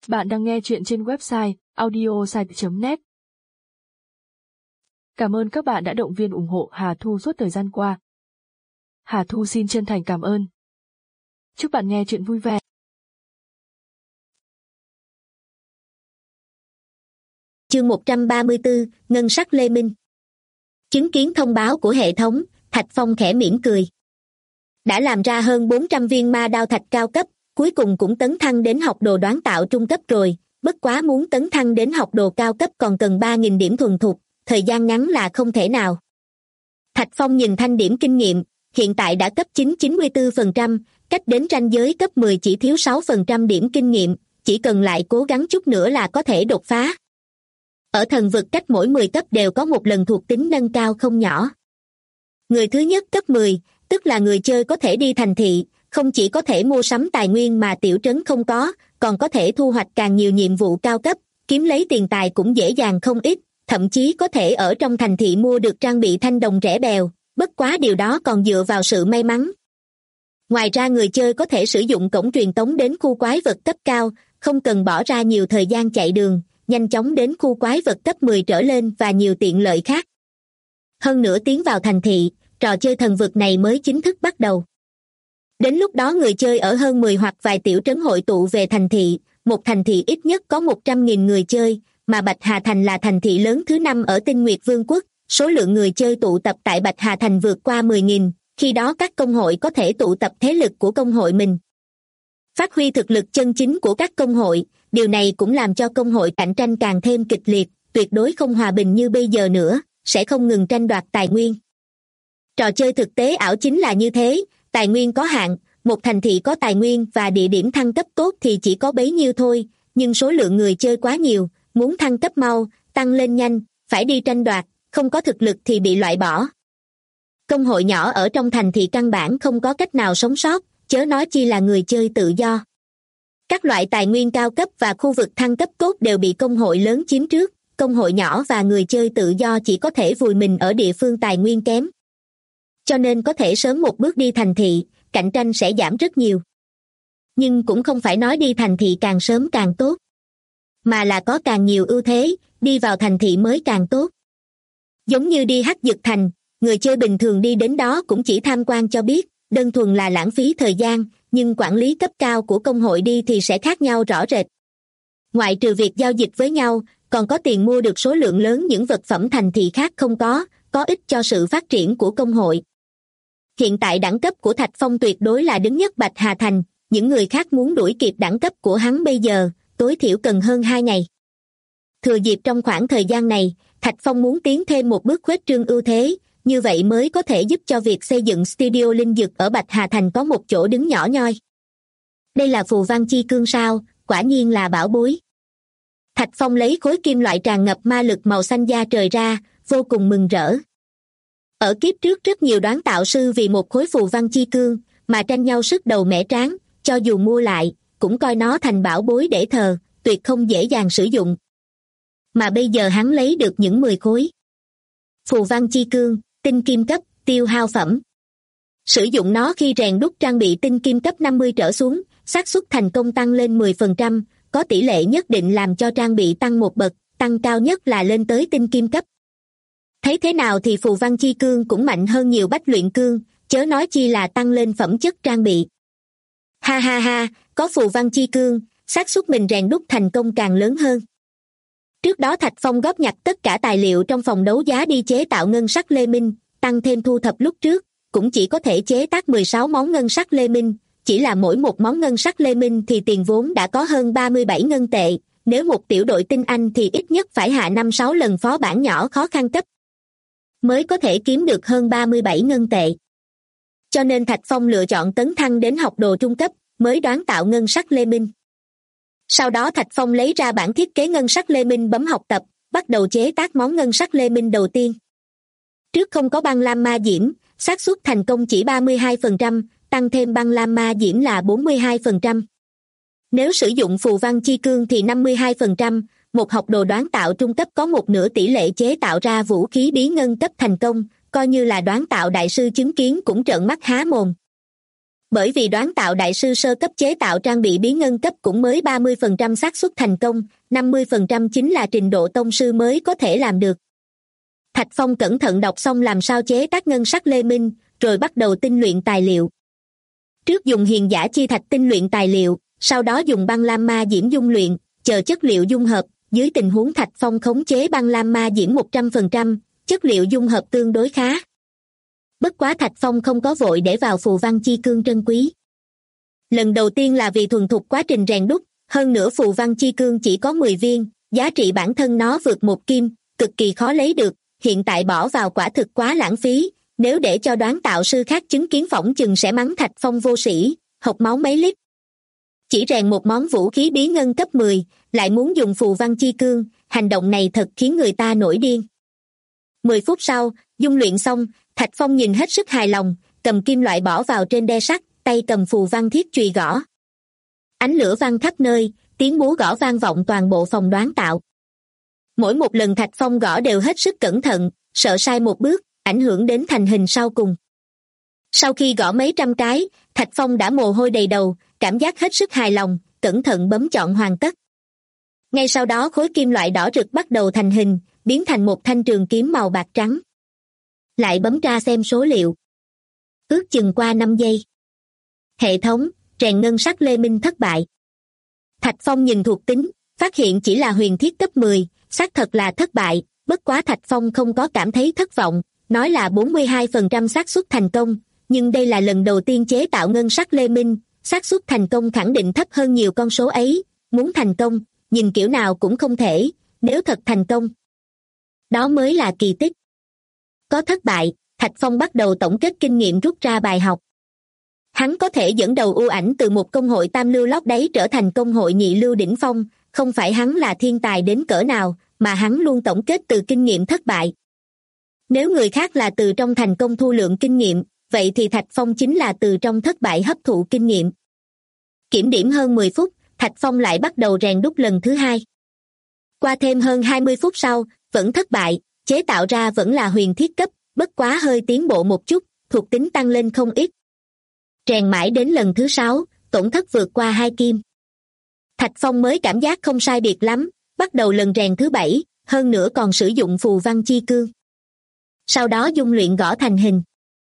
Bạn đang nghe chuyện trên website audiosite.net. Cảm ơn các bạn đã động viên ủng hộ Hà Thu suốt thời gian qua. Hà Thu xin chân thành cảm ơn. Chúc bạn nghe chuyện vui vẻ. Chương 134, Ngân sắc Lê Minh. Chứng kiến thông báo của hệ thống, Thạch Phong khẽ mỉm cười. Đã làm ra hơn 400 viên ma đao thạch cao cấp, cuối cùng cũng tấn thăng đến học đồ đoán tạo trung cấp rồi, bất quá muốn tấn thăng đến học đồ cao cấp còn cần 3.000 điểm thuần thục, thời gian ngắn là không thể nào. Thạch Phong nhìn thanh điểm kinh nghiệm, hiện tại đã cấp 94%, cách đến ranh giới cấp 10 chỉ thiếu 6% điểm kinh nghiệm, chỉ cần lại cố gắng chút nữa là có thể đột phá. Ở thần vực cách mỗi 10 cấp đều có một lần thuộc tính nâng cao không nhỏ. Người thứ nhất cấp 10, tức là người chơi có thể đi thành thị, không chỉ có thể mua sắm tài nguyên mà tiểu trấn không có, còn có thể thu hoạch càng nhiều nhiệm vụ cao cấp, kiếm lấy tiền tài cũng dễ dàng không ít, thậm chí có thể ở trong thành thị mua được trang bị thanh đồng rẻ bèo, bất quá điều đó còn dựa vào sự may mắn. Ngoài ra người chơi có thể sử dụng cổng truyền tống đến khu quái vật cấp cao, không cần bỏ ra nhiều thời gian chạy đường, nhanh chóng đến khu quái vật cấp 10 trở lên và nhiều tiện lợi khác. Hơn nữa tiến vào thành thị, trò chơi thần vực này mới chính thức bắt đầu. Đến lúc đó người chơi ở hơn 10 hoặc vài tiểu trấn hội tụ về thành thị, một thành thị ít nhất có 100.000 người chơi, mà Bạch Hà Thành là thành thị lớn thứ 5 ở Tinh Nguyệt Vương quốc, số lượng người chơi tụ tập tại Bạch Hà Thành vượt qua 10.000, khi đó các công hội có thể tụ tập thế lực của công hội mình. Phát huy thực lực chân chính của các công hội, điều này cũng làm cho công hội cạnh tranh càng thêm kịch liệt, tuyệt đối không hòa bình như bây giờ nữa, sẽ không ngừng tranh đoạt tài nguyên. Trò chơi thực tế ảo chính là như thế, tài nguyên có hạn, một thành thị có tài nguyên và địa điểm thăng cấp tốt thì chỉ có bấy nhiêu thôi, nhưng số lượng người chơi quá nhiều, muốn thăng cấp mau, tăng lên nhanh, phải đi tranh đoạt, không có thực lực thì bị loại bỏ. Công hội nhỏ ở trong thành thị căn bản không có cách nào sống sót, chớ nói chi là người chơi tự do. Các loại tài nguyên cao cấp và khu vực thăng cấp tốt đều bị công hội lớn chiếm trước, công hội nhỏ và người chơi tự do chỉ có thể vùi mình ở địa phương tài nguyên kém. Cho nên có thể sớm một bước đi thành thị, cạnh tranh sẽ giảm rất nhiều. Nhưng cũng không phải nói đi thành thị càng sớm càng tốt, mà là có càng nhiều ưu thế, đi vào thành thị mới càng tốt. Giống như đi Hắc Dực Thành, người chơi bình thường đi đến đó cũng chỉ tham quan cho biết, đơn thuần là lãng phí thời gian, nhưng quản lý cấp cao của công hội đi thì sẽ khác nhau rõ rệt. Ngoại trừ việc giao dịch với nhau, còn có tiền mua được số lượng lớn những vật phẩm thành thị khác không có ích cho sự phát triển của công hội. Hiện tại đẳng cấp của Thạch Phong tuyệt đối là đứng nhất Bạch Hà Thành, những người khác muốn đuổi kịp đẳng cấp của hắn bây giờ, tối thiểu cần hơn 2 ngày. Thừa dịp trong khoảng thời gian này, Thạch Phong muốn tiến thêm một bước khuếch trương ưu thế, như vậy mới có thể giúp cho việc xây dựng studio linh dược ở Bạch Hà Thành có một chỗ đứng nhỏ nhoi. Đây là phù văn chi cương sao, quả nhiên là bảo bối. Thạch Phong lấy khối kim loại tràn ngập ma lực màu xanh da trời ra, vô cùng mừng rỡ. Ở kiếp trước rất nhiều đoán tạo sư vì một khối phù văn chi cương mà tranh nhau sức đầu mẻ trán, cho dù mua lại, cũng coi nó thành bảo bối để thờ, tuyệt không dễ dàng sử dụng. Mà bây giờ hắn lấy được những 10 khối. Phù văn chi cương, tinh kim cấp, tiêu hao phẩm. Sử dụng nó khi rèn đúc trang bị tinh kim cấp 50 trở xuống, xác suất thành công tăng lên 10%, có tỷ lệ nhất định làm cho trang bị tăng một bậc, tăng cao nhất là lên tới tinh kim cấp. Thấy thế nào thì phù văn chi cương cũng mạnh hơn nhiều bách luyện cương, chớ nói chi là tăng lên phẩm chất trang bị. Ha ha ha, có phù văn chi cương, xác suất mình rèn đúc thành công càng lớn hơn. Trước đó Thạch Phong góp nhặt tất cả tài liệu trong phòng đấu giá đi chế tạo ngân sắc Lê Minh, tăng thêm thu thập lúc trước, cũng chỉ có thể chế tác 16 món ngân sắc Lê Minh, chỉ là mỗi một món ngân sắc Lê Minh thì tiền vốn đã có hơn 37 ngân tệ, nếu một tiểu đội tinh anh thì ít nhất phải hạ 5-6 lần phó bản nhỏ khó khăn cấp, mới có thể kiếm được hơn 37 ngân tệ. Cho nên Thạch Phong lựa chọn tấn thăng đến học đồ trung cấp, mới đoán tạo ngân sắc Lê Minh. Sau đó Thạch Phong lấy ra bản thiết kế ngân sắc Lê Minh bấm học tập, bắt đầu chế tác món ngân sắc Lê Minh đầu tiên. Trước không có băng lam ma diễm, xác suất thành công chỉ 32%, tăng thêm băng lam ma diễm là 42%. Nếu sử dụng phù văn chi cương thì 52%, một học đồ đoán tạo trung cấp có một nửa tỷ lệ chế tạo ra vũ khí bí ngân cấp thành công, coi như là đoán tạo đại sư chứng kiến cũng trợn mắt há mồm. Bởi vì đoán tạo đại sư sơ cấp chế tạo trang bị bí ngân cấp cũng mới 30% xác suất thành công, 50% chính là trình độ tông sư mới có thể làm được. Thạch Phong cẩn thận đọc xong làm sao chế tác ngân sắc lê minh, rồi bắt đầu tinh luyện tài liệu. Trước dùng hiền giả chi thạch tinh luyện tài liệu, sau đó dùng băng lam ma diễm dung luyện, chờ chất liệu dung hợp, dưới tình huống Thạch Phong khống chế băng lam ma diễm 100%, chất liệu dung hợp tương đối khá. Bất quá Thạch Phong không có vội để vào phù văn chi cương trân quý. Lần đầu tiên là vì thuần thục quá trình rèn đúc, hơn nữa phù văn chi cương chỉ có 10 viên, giá trị bản thân nó vượt 1 kim, cực kỳ khó lấy được, hiện tại bỏ vào quả thực quá lãng phí, nếu để cho đoán tạo sư khác chứng kiến phỏng chừng sẽ mắng Thạch Phong vô sĩ, hộc máu mấy lít. Chỉ rèn một món vũ khí bí ngân cấp 10, lại muốn dùng phù văn chi cương, hành động này thật khiến người ta nổi điên. 10 phút sau, dung luyện xong, Thạch Phong nhìn hết sức hài lòng, cầm kim loại bỏ vào trên đe sắt, tay cầm phù văn thiết chùy gõ. Ánh lửa văng khắp nơi, tiếng búa gõ vang vọng toàn bộ phòng đoán tạo. Mỗi một lần Thạch Phong gõ đều hết sức cẩn thận, sợ sai một bước, ảnh hưởng đến thành hình sau cùng. Sau khi gõ mấy trăm cái, Thạch Phong đã mồ hôi đầy đầu, cảm giác hết sức hài lòng, cẩn thận bấm chọn hoàn tất. Ngay sau đó khối kim loại đỏ rực bắt đầu thành hình, biến thành một thanh trường kiếm màu bạc trắng. Lại bấm tra xem số liệu. Ước chừng qua 5 giây. Hệ thống, rèn ngân sắc lê minh thất bại. Thạch Phong nhìn thuộc tính, phát hiện chỉ là huyền thiết cấp 10, xác thật là thất bại, bất quá Thạch Phong không có cảm thấy thất vọng, nói là 42% xác suất thành công, nhưng đây là lần đầu tiên chế tạo ngân sắc lê minh, xác suất thành công khẳng định thấp hơn nhiều con số ấy, muốn thành công, nhìn kiểu nào cũng không thể, nếu thật thành công. Đó mới là kỳ tích. Có thất bại, Thạch Phong bắt đầu tổng kết kinh nghiệm rút ra bài học. Hắn có thể dẫn đầu ưu ảnh từ một công hội tam lưu lót đáy trở thành công hội nhị lưu đỉnh phong, không phải hắn là thiên tài đến cỡ nào, mà hắn luôn tổng kết từ kinh nghiệm thất bại. Nếu người khác là từ trong thành công thu lượng kinh nghiệm, vậy thì Thạch Phong chính là từ trong thất bại hấp thụ kinh nghiệm. Kiểm điểm hơn 10 phút, Thạch Phong lại bắt đầu rèn đúc lần thứ 2. Qua thêm hơn 20 phút sau, vẫn thất bại, chế tạo ra vẫn là huyền thiết cấp, bất quá hơi tiến bộ một chút, thuộc tính tăng lên không ít. Rèn mãi đến lần thứ 6, tổn thất vượt qua 2 kim. Thạch Phong mới cảm giác không sai biệt lắm, bắt đầu lần rèn thứ 7, hơn nữa còn sử dụng phù văn chi cương. Sau đó dung luyện gõ thành hình.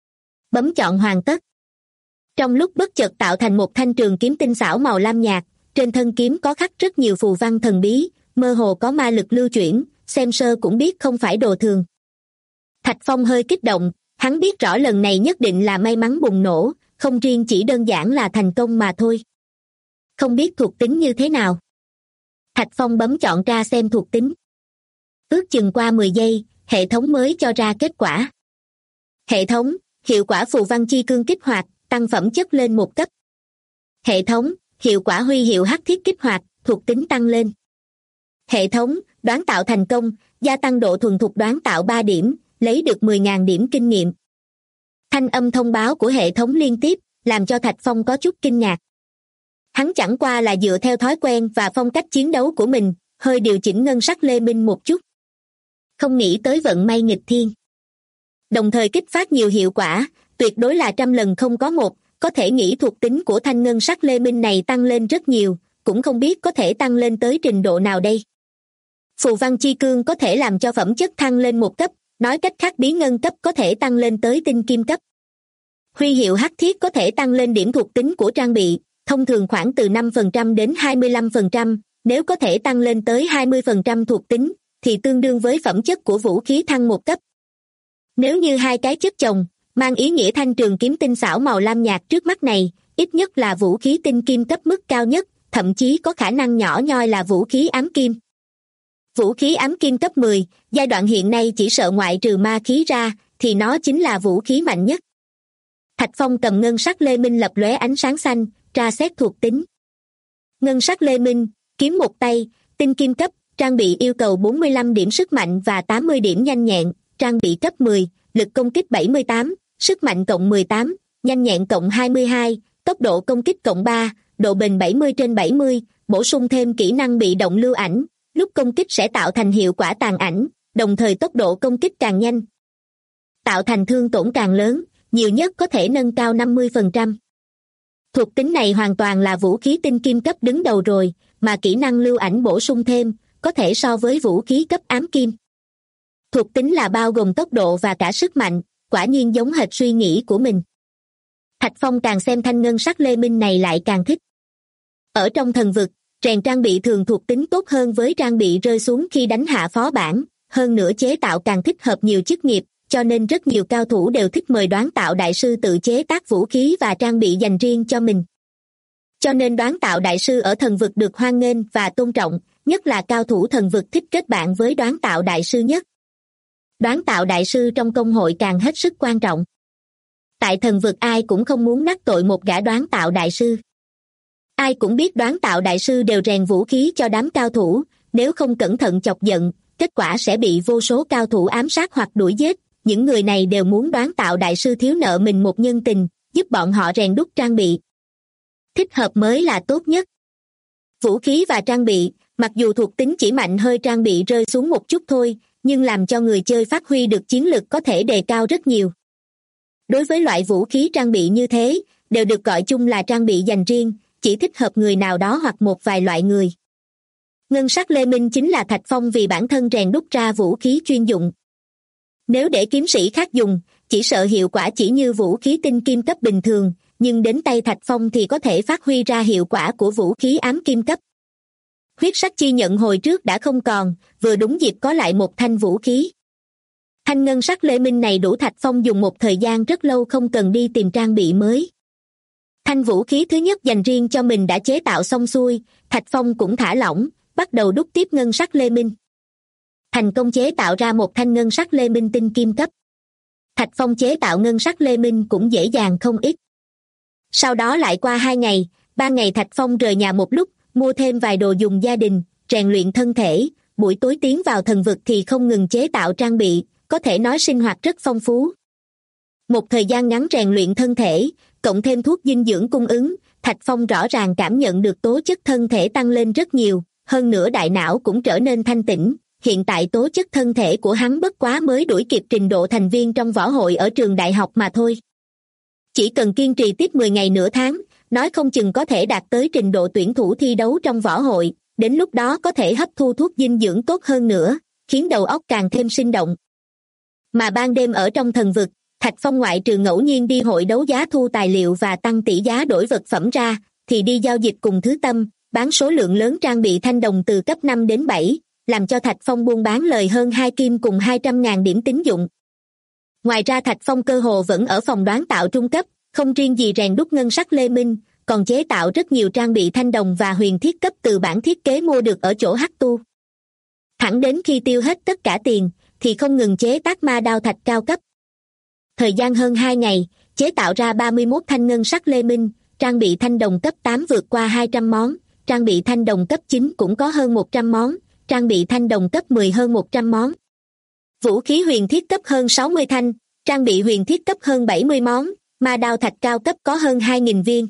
Bấm chọn hoàn tất. Trong lúc bất chợt tạo thành một thanh trường kiếm tinh xảo màu lam nhạt, trên thân kiếm có khắc rất nhiều phù văn thần bí, mơ hồ có ma lực lưu chuyển, xem sơ cũng biết không phải đồ thường. Thạch Phong hơi kích động, hắn biết rõ lần này nhất định là may mắn bùng nổ, không riêng chỉ đơn giản là thành công mà thôi. Không biết thuộc tính như thế nào. Thạch Phong bấm chọn ra xem thuộc tính. Ước chừng qua 10 giây, hệ thống mới cho ra kết quả. Hệ thống, hiệu quả phù văn chi cương kích hoạt, tăng phẩm chất lên 1 cấp. Hệ thống, hiệu quả huy hiệu hắc thiết kích hoạt, thuộc tính tăng lên. Hệ thống, đoán tạo thành công, gia tăng độ thuần thục đoán tạo 3 điểm, lấy được 10.000 điểm kinh nghiệm. Thanh âm thông báo của hệ thống liên tiếp, làm cho Thạch Phong có chút kinh ngạc. Hắn chẳng qua là dựa theo thói quen và phong cách chiến đấu của mình, hơi điều chỉnh ngân sắc lê minh một chút. Không nghĩ tới vận may nghịch thiên. Đồng thời kích phát nhiều hiệu quả, tuyệt đối là 100 lần không có một, có thể nghĩ thuộc tính của thanh ngân sắc lê minh này tăng lên rất nhiều, cũng không biết có thể tăng lên tới trình độ nào đây. Phù văn chi cương có thể làm cho phẩm chất thăng lên 1 cấp, nói cách khác bí ngân cấp có thể tăng lên tới tinh kim cấp. Huy hiệu hắc thiết có thể tăng lên điểm thuộc tính của trang bị, thông thường khoảng từ 5% đến 25%, nếu có thể tăng lên tới 20% thuộc tính, thì tương đương với phẩm chất của vũ khí thăng 1 cấp. Nếu như hai cái chất chồng, mang ý nghĩa thanh trường kiếm tinh xảo màu lam nhạt trước mắt này, ít nhất là vũ khí tinh kim cấp mức cao nhất, thậm chí có khả năng nhỏ nhoi là vũ khí ám kim. Vũ khí ám kim cấp 10, giai đoạn hiện nay chỉ sợ ngoại trừ ma khí ra, thì nó chính là vũ khí mạnh nhất. Thạch Phong cầm ngân sắc lê minh lập lóe ánh sáng xanh, tra xét thuộc tính. Ngân sắc lê minh, kiếm một tay, tinh kim cấp, trang bị yêu cầu 45 điểm sức mạnh và 80 điểm nhanh nhẹn, trang bị cấp 10, lực công kích 78, sức mạnh cộng 18, nhanh nhẹn cộng 22, tốc độ công kích cộng 3, độ bền 70/70, bổ sung thêm kỹ năng bị động lưu ảnh, lúc công kích sẽ tạo thành hiệu quả tàn ảnh, đồng thời tốc độ công kích càng nhanh. Tạo thành thương tổn càng lớn, nhiều nhất có thể nâng cao 50%. Thuộc tính này hoàn toàn là vũ khí tinh kim cấp đứng đầu rồi, mà kỹ năng lưu ảnh bổ sung thêm, có thể so với vũ khí cấp ám kim. Thuộc tính là bao gồm tốc độ và cả sức mạnh, quả nhiên giống hệt suy nghĩ của mình. Thạch Phong càng xem thanh ngân sắc lê minh này lại càng thích. Ở trong thần vực, rèn trang bị thường thuộc tính tốt hơn với trang bị rơi xuống khi đánh hạ phó bản, hơn nữa chế tạo càng thích hợp nhiều chức nghiệp, cho nên rất nhiều cao thủ đều thích mời đoán tạo đại sư tự chế tác vũ khí và trang bị dành riêng cho mình. Cho nên đoán tạo đại sư ở thần vực được hoan nghênh và tôn trọng, nhất là cao thủ thần vực thích kết bạn với đoán tạo đại sư nhất. Đoán tạo đại sư trong công hội càng hết sức quan trọng. Tại thần vực ai cũng không muốn đắc tội một gã đoán tạo đại sư. Ai cũng biết đoán tạo đại sư đều rèn vũ khí cho đám cao thủ, nếu không cẩn thận chọc giận, kết quả sẽ bị vô số cao thủ ám sát hoặc đuổi giết. Những người này đều muốn đoán tạo đại sư thiếu nợ mình một nhân tình, giúp bọn họ rèn đúc trang bị. Thích hợp mới là tốt nhất. Vũ khí và trang bị, mặc dù thuộc tính chỉ mạnh hơi trang bị rơi xuống một chút thôi, nhưng làm cho người chơi phát huy được chiến lực có thể đề cao rất nhiều. Đối với loại vũ khí trang bị như thế, đều được gọi chung là trang bị dành riêng, chỉ thích hợp người nào đó hoặc một vài loại người. Ngân sắc lê minh chính là Thạch Phong vì bản thân rèn đúc ra vũ khí chuyên dụng. Nếu để kiếm sĩ khác dùng, chỉ sợ hiệu quả chỉ như vũ khí tinh kim cấp bình thường, nhưng đến tay Thạch Phong thì có thể phát huy ra hiệu quả của vũ khí ám kim cấp. Huyết sắc chi nhận hồi trước đã không còn, vừa đúng dịp có lại một thanh vũ khí. Thanh ngân sắc lê minh này đủ Thạch Phong dùng một thời gian rất lâu không cần đi tìm trang bị mới. Thanh vũ khí thứ nhất dành riêng cho mình đã chế tạo xong xuôi, Thạch Phong cũng thả lỏng, bắt đầu đúc tiếp ngân sắc lê minh. Thành công chế tạo ra một thanh ngân sắc lê minh tinh kim cấp. Thạch Phong chế tạo ngân sắc lê minh cũng dễ dàng không ít. Sau đó lại qua 2 ngày, 3 ngày Thạch Phong rời nhà một lúc, mua thêm vài đồ dùng gia đình, rèn luyện thân thể, buổi tối tiến vào thần vực thì không ngừng chế tạo trang bị, có thể nói sinh hoạt rất phong phú. Một thời gian ngắn rèn luyện thân thể, cộng thêm thuốc dinh dưỡng cung ứng, Thạch Phong rõ ràng cảm nhận được tố chất thân thể tăng lên rất nhiều, hơn nữa đại não cũng trở nên thanh tĩnh. Hiện tại tố chất thân thể của hắn bất quá mới đuổi kịp trình độ thành viên trong võ hội ở trường đại học mà thôi. Chỉ cần kiên trì tiếp 10 ngày nửa tháng, nói không chừng có thể đạt tới trình độ tuyển thủ thi đấu trong võ hội, đến lúc đó có thể hấp thu thuốc dinh dưỡng tốt hơn nữa, khiến đầu óc càng thêm sinh động. Mà ban đêm ở trong thần vực, Thạch Phong ngoại trừ ngẫu nhiên đi hội đấu giá thu tài liệu và tăng tỷ giá đổi vật phẩm ra, thì đi giao dịch cùng Thứ Tâm, bán số lượng lớn trang bị thanh đồng từ cấp 5 đến 7, làm cho Thạch Phong buôn bán lời hơn 2 kim cùng 200.000 điểm tín dụng. Ngoài ra Thạch Phong cơ hồ vẫn ở phòng đoán tạo trung cấp, không riêng gì rèn đúc ngân sắc lê minh, còn chế tạo rất nhiều trang bị thanh đồng và huyền thiết cấp từ bản thiết kế mua được ở chỗ Hắc Tu. Thẳng đến khi tiêu hết tất cả tiền, thì không ngừng chế tác ma đao thạch cao cấp. Thời gian hơn 2 ngày, chế tạo ra 31 thanh ngân sắc lê minh, trang bị thanh đồng cấp 8 vượt qua 200 món, trang bị thanh đồng cấp 9 cũng có hơn 100 món, trang bị thanh đồng cấp 10 hơn 100 món. Vũ khí huyền thiết cấp hơn 60 thanh, trang bị huyền thiết cấp hơn 70 món, ma đao thạch cao cấp có hơn 2.000 viên.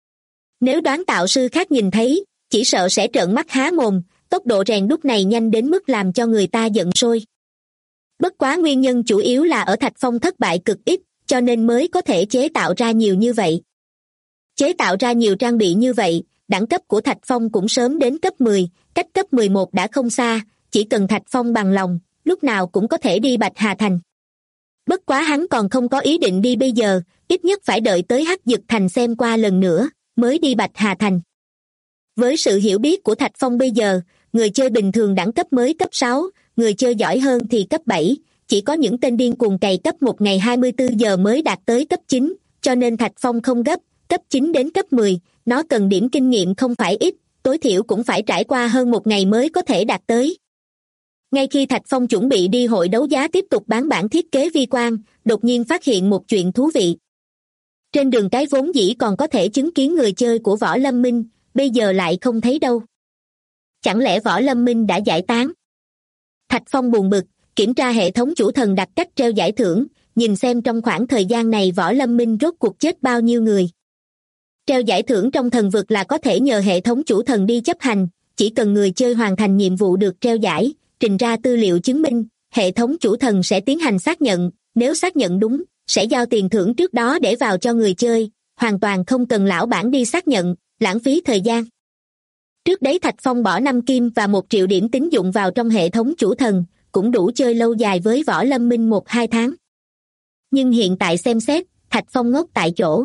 Nếu đoán tạo sư khác nhìn thấy, chỉ sợ sẽ trợn mắt há mồm, tốc độ rèn đúc này nhanh đến mức làm cho người ta giận sôi. Bất quá nguyên nhân chủ yếu là ở Thạch Phong thất bại cực ít, cho nên mới có thể chế tạo ra nhiều như vậy. Chế tạo ra nhiều trang bị như vậy, đẳng cấp của Thạch Phong cũng sớm đến cấp 10, cách cấp 11 đã không xa, chỉ cần Thạch Phong bằng lòng, lúc nào cũng có thể đi Bạch Hà Thành. Bất quá hắn còn không có ý định đi bây giờ, ít nhất phải đợi tới Hắc Dực Thành xem qua lần nữa, mới đi Bạch Hà Thành. Với sự hiểu biết của Thạch Phong bây giờ, người chơi bình thường đẳng cấp mới cấp 6, người chơi giỏi hơn thì cấp 7, chỉ có những tên điên cuồng cày cấp 1 ngày 24 giờ mới đạt tới cấp 9, cho nên Thạch Phong không gấp, cấp 9 đến cấp 10, nó cần điểm kinh nghiệm không phải ít, tối thiểu cũng phải trải qua hơn 1 ngày mới có thể đạt tới. Ngay khi Thạch Phong chuẩn bị đi hội đấu giá tiếp tục bán bản thiết kế vi quan, đột nhiên phát hiện một chuyện thú vị. Trên đường cái vốn dĩ còn có thể chứng kiến người chơi của Võ Lâm Minh, bây giờ lại không thấy đâu. Chẳng lẽ Võ Lâm Minh đã giải tán? Thạch Phong buồn bực, kiểm tra hệ thống chủ thần đặt cách treo giải thưởng, nhìn xem trong khoảng thời gian này Võ Lâm Minh rốt cuộc chết bao nhiêu người. Treo giải thưởng trong thần vực là có thể nhờ hệ thống chủ thần đi chấp hành, chỉ cần người chơi hoàn thành nhiệm vụ được treo giải, trình ra tư liệu chứng minh, hệ thống chủ thần sẽ tiến hành xác nhận, nếu xác nhận đúng, sẽ giao tiền thưởng trước đó để vào cho người chơi, hoàn toàn không cần lão bản đi xác nhận, lãng phí thời gian. Trước đấy Thạch Phong bỏ 5 kim và 1 triệu điểm tín dụng vào trong hệ thống chủ thần, cũng đủ chơi lâu dài với Võ Lâm Minh 1-2 tháng. Nhưng hiện tại xem xét, Thạch Phong ngốc tại chỗ.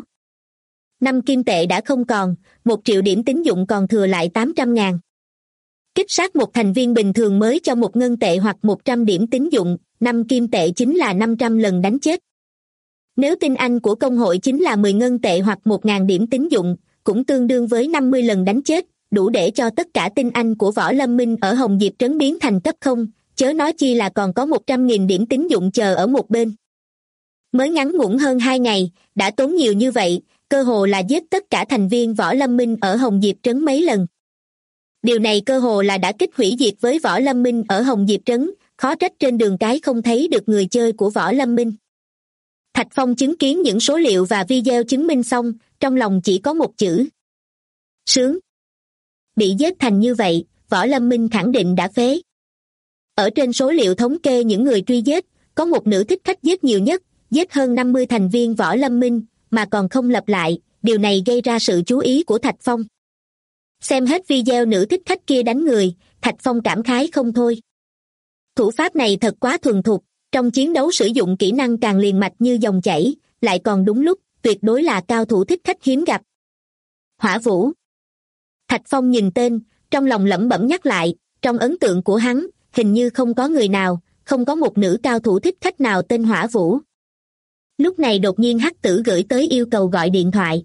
5 kim tệ đã không còn, 1 triệu điểm tín dụng còn thừa lại 800.000. Kích sát một thành viên bình thường mới cho 1 ngân tệ hoặc 100 điểm tín dụng, 5 kim tệ chính là 500 lần đánh chết. Nếu tinh anh của công hội chính là 10 ngân tệ hoặc 1.000 điểm tín dụng, cũng tương đương với 50 lần đánh chết, đủ để cho tất cả tinh anh của Võ Lâm Minh ở Hồng Diệp Trấn biến thành cấp 0, chớ nói chi là còn có 100.000 điểm tín dụng chờ ở một bên. Mới ngắn ngủn hơn 2 ngày, đã tốn nhiều như vậy, cơ hồ là giết tất cả thành viên Võ Lâm Minh ở Hồng Diệp Trấn mấy lần. Điều này cơ hồ là đã kích hủy diệt với Võ Lâm Minh ở Hồng Diệp Trấn, khó trách trên đường cái không thấy được người chơi của Võ Lâm Minh. Thạch Phong chứng kiến những số liệu và video chứng minh xong, trong lòng chỉ có một chữ: sướng. Bị giết thành như vậy, Võ Lâm Minh khẳng định đã phế. Ở trên số liệu thống kê những người truy giết, có một nữ thích khách giết nhiều nhất, giết hơn 50 thành viên Võ Lâm Minh, mà còn không lặp lại, điều này gây ra sự chú ý của Thạch Phong. Xem hết video nữ thích khách kia đánh người, Thạch Phong cảm khái không thôi. Thủ pháp này thật quá thuần thục, trong chiến đấu sử dụng kỹ năng càng liền mạch như dòng chảy, lại còn đúng lúc, tuyệt đối là cao thủ thích khách hiếm gặp. Hỏa Vũ. Thạch Phong nhìn tên, trong lòng lẩm bẩm nhắc lại, trong ấn tượng của hắn, hình như không có người nào, không có một nữ cao thủ thích khách nào tên Hỏa Vũ. Lúc này đột nhiên Hắc Tử gửi tới yêu cầu gọi điện thoại.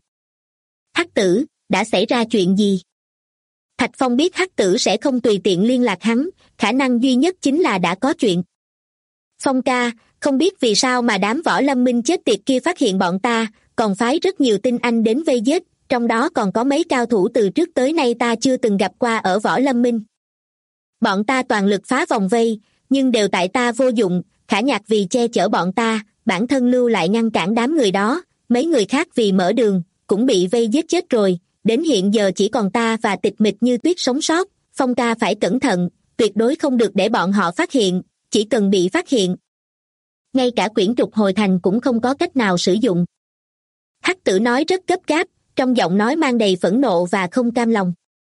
Hắc Tử, đã xảy ra chuyện gì? Thạch Phong biết Hắc Tử sẽ không tùy tiện liên lạc hắn, khả năng duy nhất chính là đã có chuyện. Phong ca, không biết vì sao mà đám Võ Lâm Minh chết tiệt kia phát hiện bọn ta, còn phái rất nhiều tinh anh đến vây giết, trong đó còn có mấy cao thủ từ trước tới nay ta chưa từng gặp qua ở Võ Lâm Minh. Bọn ta toàn lực phá vòng vây, nhưng đều tại ta vô dụng, Khả Nhạc vì che chở bọn ta, bản thân lưu lại ngăn cản đám người đó, mấy người khác vì mở đường, cũng bị vây giết chết rồi, đến hiện giờ chỉ còn ta và Tịch Mịch Như Tuyết sống sót. Phong ca phải cẩn thận, tuyệt đối không được để bọn họ phát hiện, chỉ cần bị phát hiện, ngay cả quyển trục hồi thành cũng không có cách nào sử dụng. Hắc Tử nói rất gấp gáp, trong giọng nói mang đầy phẫn nộ và không cam lòng.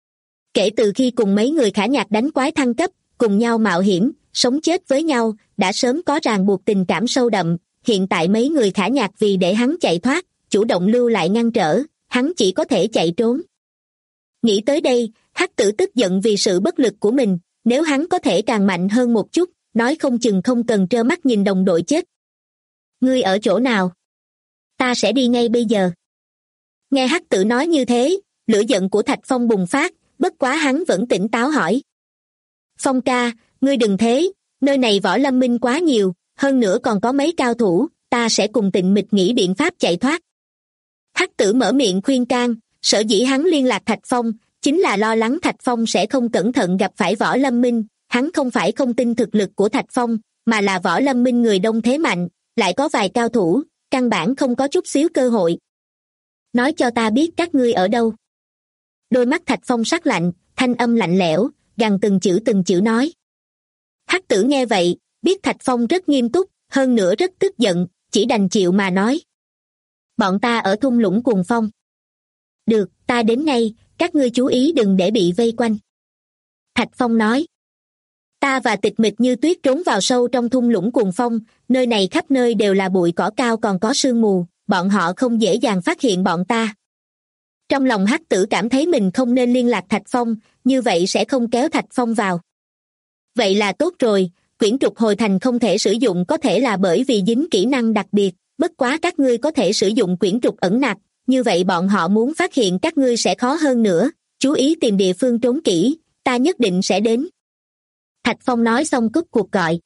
Kể từ khi cùng mấy người Khả Nhạc đánh quái thăng cấp, cùng nhau mạo hiểm, sống chết với nhau, đã sớm có ràng buộc tình cảm sâu đậm, hiện tại mấy người Khả Nhạc vì để hắn chạy thoát, chủ động lưu lại ngăn trở, hắn chỉ có thể chạy trốn. Nghĩ tới đây, Hắc Tử tức giận vì sự bất lực của mình, nếu hắn có thể càng mạnh hơn một chút, nói không chừng không cần trơ mắt nhìn đồng đội chết. Ngươi ở chỗ nào? Ta sẽ đi ngay bây giờ. Nghe Hắc Tử nói như thế, lửa giận của Thạch Phong bùng phát, bất quá hắn vẫn tỉnh táo hỏi. Phong ca, ngươi đừng thế, nơi này Võ Lâm Minh quá nhiều, hơn nữa còn có mấy cao thủ, ta sẽ cùng Tịnh Mịch nghĩ biện pháp chạy thoát. Hắc Tử mở miệng khuyên can, sở dĩ hắn liên lạc Thạch Phong, chính là lo lắng Thạch Phong sẽ không cẩn thận gặp phải Võ Lâm Minh, hắn không phải không tin thực lực của Thạch Phong, mà là Võ Lâm Minh người đông thế mạnh, lại có vài cao thủ, căn bản không có chút xíu cơ hội. Nói cho ta biết các ngươi ở đâu. Đôi mắt Thạch Phong sắc lạnh, thanh âm lạnh lẽo, gằn từng chữ nói. Hắc Tử nghe vậy, biết Thạch Phong rất nghiêm túc, hơn nữa rất tức giận, chỉ đành chịu mà nói. Bọn ta ở thung lũng Cuồng Phong. Được, ta đến ngay, các ngươi chú ý đừng để bị vây quanh. Thạch Phong nói. Ta và Tịch Mịch Như Tuyết trốn vào sâu trong thung lũng Cuồng Phong, nơi này khắp nơi đều là bụi cỏ cao còn có sương mù, bọn họ không dễ dàng phát hiện bọn ta. Trong lòng Hắc Tử cảm thấy mình không nên liên lạc Thạch Phong, như vậy sẽ không kéo Thạch Phong vào. Vậy là tốt rồi, quyển trục hồi thành không thể sử dụng có thể là bởi vì dính kỹ năng đặc biệt, bất quá các ngươi có thể sử dụng quyển trục ẩn nặc, như vậy bọn họ muốn phát hiện các ngươi sẽ khó hơn nữa, chú ý tìm địa phương trốn kỹ, ta nhất định sẽ đến. Thạch Phong nói xong cúp cuộc gọi.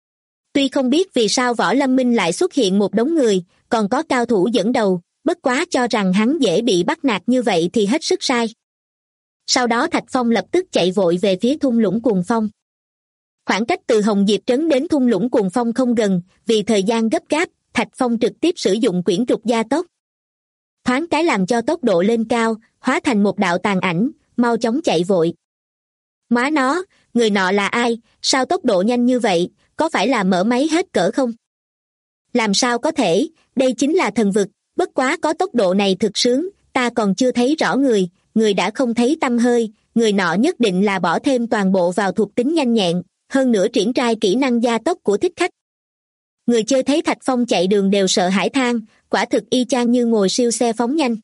Tuy không biết vì sao Võ Lâm Minh lại xuất hiện một đống người, còn có cao thủ dẫn đầu, bất quá cho rằng hắn dễ bị bắt nạt như vậy thì hết sức sai. Sau đó Thạch Phong lập tức chạy vội về phía thung lũng Cuồng Phong. Khoảng cách từ Hồng Diệp Trấn đến thung lũng Cuồng Phong không gần, vì thời gian gấp gáp, Thạch Phong trực tiếp sử dụng quyển trục gia tốc. Thoáng cái làm cho tốc độ lên cao, hóa thành một đạo tàn ảnh, mau chóng chạy vội. Má nó, người nọ là ai, sao tốc độ nhanh như vậy, có phải là mở máy hết cỡ không? Làm sao có thể, đây chính là thần vực, bất Bất quá có tốc độ này thực sướng, ta còn chưa thấy rõ người đã không thấy tăm hơi, người nọ nhất định là bỏ thêm toàn bộ vào thuộc tính nhanh nhẹn, hơn nữa triển khai kỹ năng gia tốc của thích khách. Người chơi thấy Thạch Phong chạy đường đều sợ hãi than, quả thực y chang như ngồi siêu xe phóng nhanh.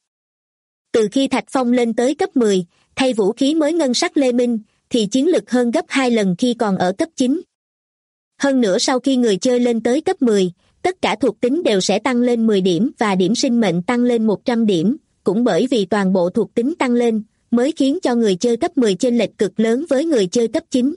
Từ khi Thạch Phong lên tới cấp 10, thay vũ khí mới ngân sắc Lê Minh, thì chiến lực hơn gấp 2 lần khi còn ở cấp 9. Hơn nữa sau khi người chơi lên tới cấp 10, tất cả thuộc tính đều sẽ tăng lên 10 điểm và điểm sinh mệnh tăng lên 100 điểm, cũng bởi vì toàn bộ thuộc tính tăng lên, mới khiến cho người chơi cấp 10 chênh lệch cực lớn với người chơi cấp 9.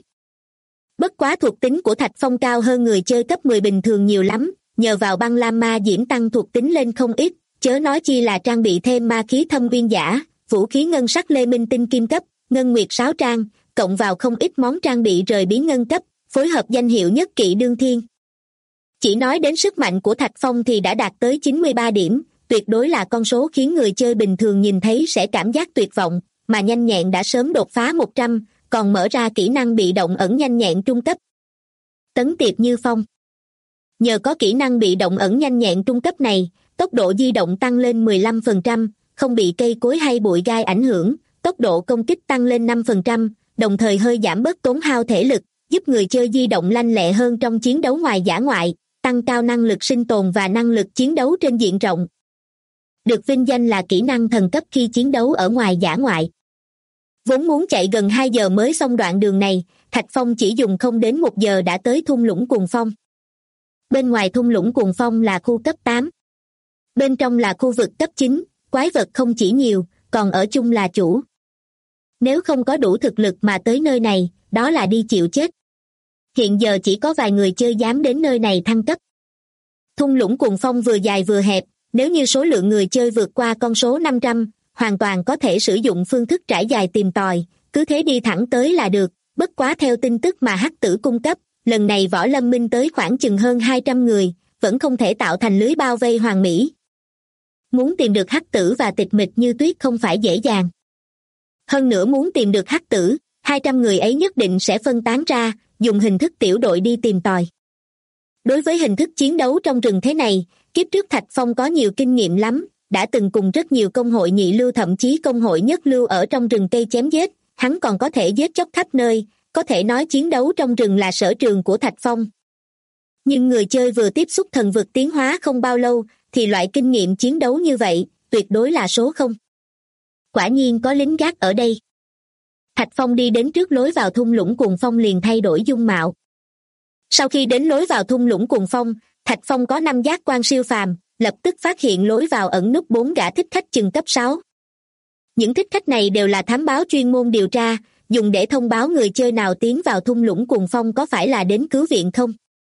Bất quá thuộc tính của Thạch Phong cao hơn người chơi cấp 10 bình thường nhiều lắm, nhờ vào băng lam ma diễm tăng thuộc tính lên không ít, chớ nói chi là trang bị thêm ma khí thâm uyên giả, vũ khí ngân sắc Lê Minh tinh kim cấp, ngân nguyệt sáo trang, cộng vào không ít món trang bị rời biến ngân cấp, phối hợp danh hiệu nhất kỵ đương thiên. Chỉ nói đến sức mạnh của Thạch Phong thì đã đạt tới 93 điểm, tuyệt đối là con số khiến người chơi bình thường nhìn thấy sẽ cảm giác tuyệt vọng, mà nhanh nhẹn đã sớm đột phá 100, còn mở ra kỹ năng bị động ẩn nhanh nhẹn trung cấp. Tấn tiệp như phong. Nhờ có kỹ năng bị động ẩn nhanh nhẹn trung cấp này, tốc độ di động tăng lên 15%, không bị cây cối hay bụi gai ảnh hưởng, tốc độ công kích tăng lên 5%, đồng thời hơi giảm bớt tốn hao thể lực, giúp người chơi di động lanh lẹ hơn trong chiến đấu ngoài dã ngoại, tăng cao năng lực sinh tồn và năng lực chiến đấu trên diện rộng. Được vinh danh là kỹ năng thần cấp khi chiến đấu ở ngoài dã ngoại. Vốn muốn chạy gần 2 giờ mới xong đoạn đường này, Thạch Phong chỉ dùng không đến 1 giờ đã tới thung lũng cuồng phong. Bên ngoài thung lũng cuồng phong là khu cấp 8. Bên trong là khu vực cấp 9, quái vật không chỉ nhiều, còn ở chung là chủ. Nếu không có đủ thực lực mà tới nơi này, đó là đi chịu chết. Hiện giờ chỉ có vài người chơi dám đến nơi này thăng cấp. Thung lũng cuồng phong vừa dài vừa hẹp, nếu như số lượng người chơi vượt qua con số 500, hoàn toàn có thể sử dụng phương thức trải dài tìm tòi, cứ thế đi thẳng tới là được. Bất quá theo tin tức mà Hắc Tử cung cấp, lần này Võ Lâm Minh tới khoảng chừng hơn 200 người, vẫn không thể tạo thành lưới bao vây hoàn mỹ. Muốn tìm được Hắc Tử và Tịch Mịch Như Tuyết không phải dễ dàng. Hơn nữa muốn tìm được Hắc Tử, 200 người ấy nhất định sẽ phân tán ra, dùng hình thức tiểu đội đi tìm tòi. Đối với hình thức chiến đấu trong rừng thế này, kiếp trước Thạch Phong có nhiều kinh nghiệm lắm, đã từng cùng rất nhiều công hội nhị lưu thậm chí công hội nhất lưu ở trong rừng cây chém giết, hắn còn có thể giết chóc khắp nơi, có thể nói chiến đấu trong rừng là sở trường của Thạch Phong. Nhưng người chơi vừa tiếp xúc thần vực tiến hóa không bao lâu, thì loại kinh nghiệm chiến đấu như vậy, tuyệt đối là số không. Quả nhiên có lính gác ở đây. Thạch Phong đi đến trước lối vào thung lũng cuồng phong liền thay đổi dung mạo. Sau khi đến lối vào thung lũng cuồng phong, Thạch Phong có 5 giác quan siêu phàm, lập tức phát hiện lối vào ẩn núp 4 gã thích khách chừng cấp 6. Những thích khách này đều là thám báo chuyên môn điều tra, dùng để thông báo người chơi nào tiến vào thung lũng cuồng phong có phải là đến cứu viện không.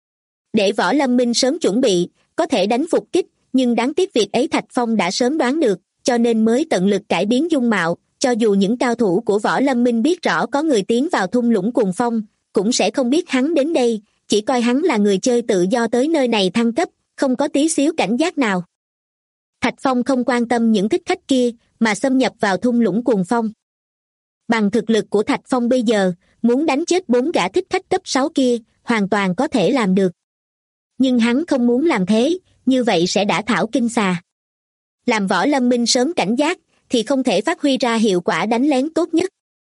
Để Võ Lâm Minh sớm chuẩn bị, có thể đánh phục kích, nhưng đáng tiếc việc ấy Thạch Phong đã sớm đoán được, cho nên mới tận lực cải biến dung mạo, cho dù những cao thủ của Võ Lâm Minh biết rõ có người tiến vào thung lũng cuồng phong, cũng sẽ không biết hắn đến đây, chỉ coi hắn là người chơi tự do tới nơi này thăng cấp, không có tí xíu cảnh giác nào. Thạch Phong không quan tâm những thích khách kia, mà xâm nhập vào thung lũng cuồng phong. Bằng thực lực của Thạch Phong bây giờ, muốn đánh chết 4 gã thích khách cấp 6 kia, hoàn toàn có thể làm được. Nhưng hắn không muốn làm thế, như vậy sẽ đả thảo kinh xà. Làm Võ Lâm Minh sớm cảnh giác, thì không thể phát huy ra hiệu quả đánh lén tốt nhất.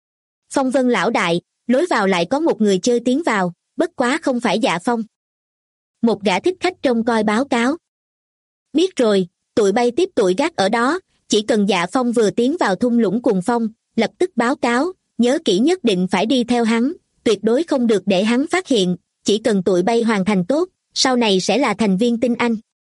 Phong Vân lão đại, lối vào lại có một người chơi tiến vào, bất quá không phải Dạ Phong. Một gã thích khách trông coi báo cáo. Biết rồi, tụi bay tiếp tụi gác ở đó, chỉ cần Dạ Phong vừa tiến vào thung lũng cuồng phong, lập tức báo cáo, nhớ kỹ nhất định phải đi theo hắn, tuyệt đối không được để hắn phát hiện, chỉ cần tụi bay hoàn thành tốt, sau này sẽ là thành viên tinh anh.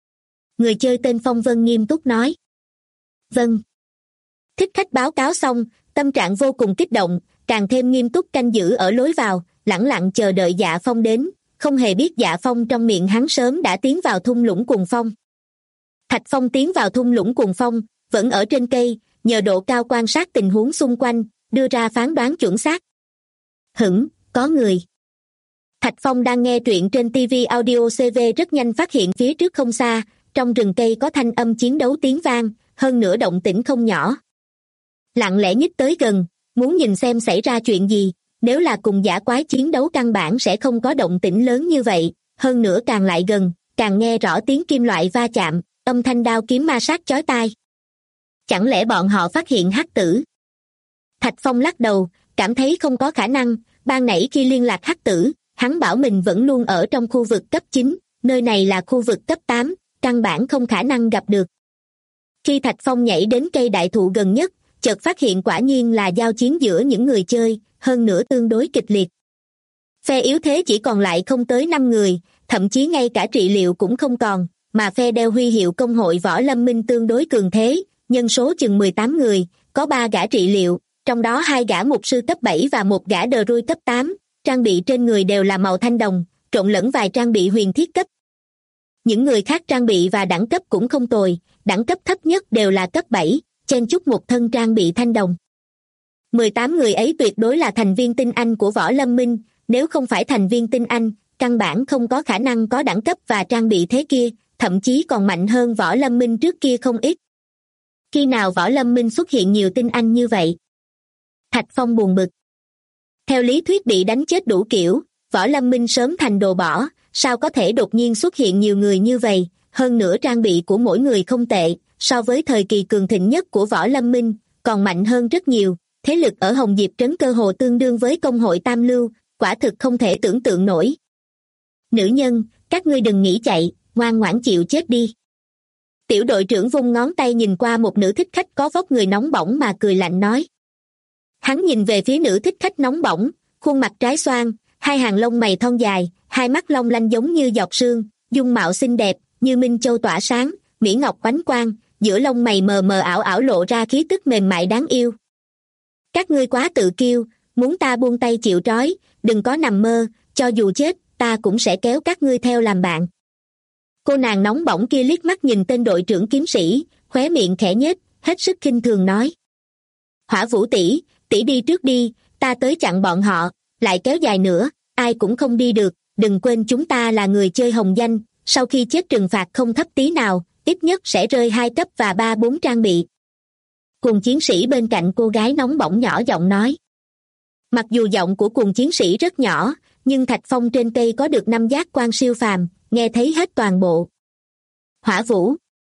Người chơi tên Phong Vân nghiêm túc nói. Vâng. Thích khách báo cáo xong, tâm trạng vô cùng kích động, càng thêm nghiêm túc canh giữ ở lối vào, lẳng lặng chờ đợi Dạ Phong đến, không hề biết Dạ Phong trong miệng hắn sớm đã tiến vào thung lũng cuồng phong. Thạch Phong tiến vào thung lũng cuồng phong, vẫn ở trên cây, nhờ độ cao quan sát tình huống xung quanh, đưa ra phán đoán chuẩn xác. Có người. Thạch Phong đang nghe truyện trên TV Audio CV rất nhanh phát hiện phía trước không xa, trong rừng cây có thanh âm chiến đấu tiếng vang, hơn nữa động tĩnh không nhỏ. Lặng lẽ nhích tới gần, muốn nhìn xem xảy ra chuyện gì, nếu là cùng dã quái chiến đấu căn bản sẽ không có động tĩnh lớn như vậy, hơn nữa càng lại gần, càng nghe rõ tiếng kim loại va chạm, Âm thanh đao kiếm ma sát chói tai. Chẳng lẽ bọn họ phát hiện hắc tử? Thạch Phong lắc đầu, cảm thấy không có khả năng. Ban nãy khi liên lạc hắc tử, hắn bảo mình vẫn luôn ở trong khu vực cấp 9, nơi này là khu vực cấp 8, căn bản không khả năng gặp được. Khi Thạch Phong nhảy đến cây đại thụ gần nhất, chợt phát hiện quả nhiên là giao chiến giữa những người chơi, hơn nữa tương đối kịch liệt. Phe yếu thế chỉ còn lại không tới 5 người, thậm chí ngay cả trị liệu cũng không còn, mà phe đeo huy hiệu công hội Võ Lâm Minh tương đối cường thế, nhân số chừng 18 người, có 3 gã trị liệu, trong đó 2 gã mục sư cấp 7 và 1 gã đờ rui cấp 8, trang bị trên người đều là màu thanh đồng, trộn lẫn vài trang bị huyền thiết cấp. Những người khác trang bị và đẳng cấp cũng không tồi, đẳng cấp thấp nhất đều là cấp 7, chen chúc một thân trang bị thanh đồng. 18 người ấy tuyệt đối là thành viên tinh anh của Võ Lâm Minh, nếu không phải thành viên tinh anh, căn bản không có khả năng có đẳng cấp và trang bị thế kia, thậm chí còn mạnh hơn Võ Lâm Minh trước kia không ít. Khi nào Võ Lâm Minh xuất hiện nhiều tinh anh như vậy? Thạch Phong buồn bực. Theo lý thuyết bị đánh chết đủ kiểu, Võ Lâm Minh sớm thành đồ bỏ, sao có thể đột nhiên xuất hiện nhiều người như vậy, hơn nữa trang bị của mỗi người không tệ, so với thời kỳ cường thịnh nhất của Võ Lâm Minh, còn mạnh hơn rất nhiều, thế lực ở Hồng Diệp Trấn cơ hồ tương đương với công hội Tam Lưu, quả thực không thể tưởng tượng nổi. Nữ nhân, các ngươi đừng nghĩ chạy, ngoan ngoãn chịu chết đi. Tiểu đội trưởng vung ngón tay nhìn qua một nữ thích khách có vóc người nóng bỏng mà cười lạnh nói. Hắn nhìn về phía nữ thích khách nóng bỏng, khuôn mặt trái xoan, hai hàng lông mày thon dài, hai mắt long lanh giống như giọt sương, dung mạo xinh đẹp, như minh châu tỏa sáng, mỹ ngọc oánh quang, giữa lông mày mờ mờ ảo ảo lộ ra khí tức mềm mại đáng yêu. Các ngươi quá tự kiêu, muốn ta buông tay chịu trói, đừng có nằm mơ, cho dù chết, ta cũng sẽ kéo các ngươi theo làm bạn. Cô nàng nóng bỏng kia liếc mắt nhìn tên đội trưởng kiếm sĩ, khóe miệng khẽ nhếch, hết sức khinh thường nói. Hỏa Vũ tỷ, tỷ đi trước đi, ta tới chặn bọn họ, lại kéo dài nữa, ai cũng không đi được, đừng quên chúng ta là người chơi hồng danh, sau khi chết trừng phạt không thấp tí nào, ít nhất sẽ rơi 2 cấp và 3-4 trang bị. Cùng chiến sĩ bên cạnh cô gái nóng bỏng nhỏ giọng nói. Mặc dù giọng của cùng chiến sĩ rất nhỏ, nhưng Thạch Phong trên cây có được 5 giác quan siêu phàm, nghe thấy hết toàn bộ. Hỏa Vũ.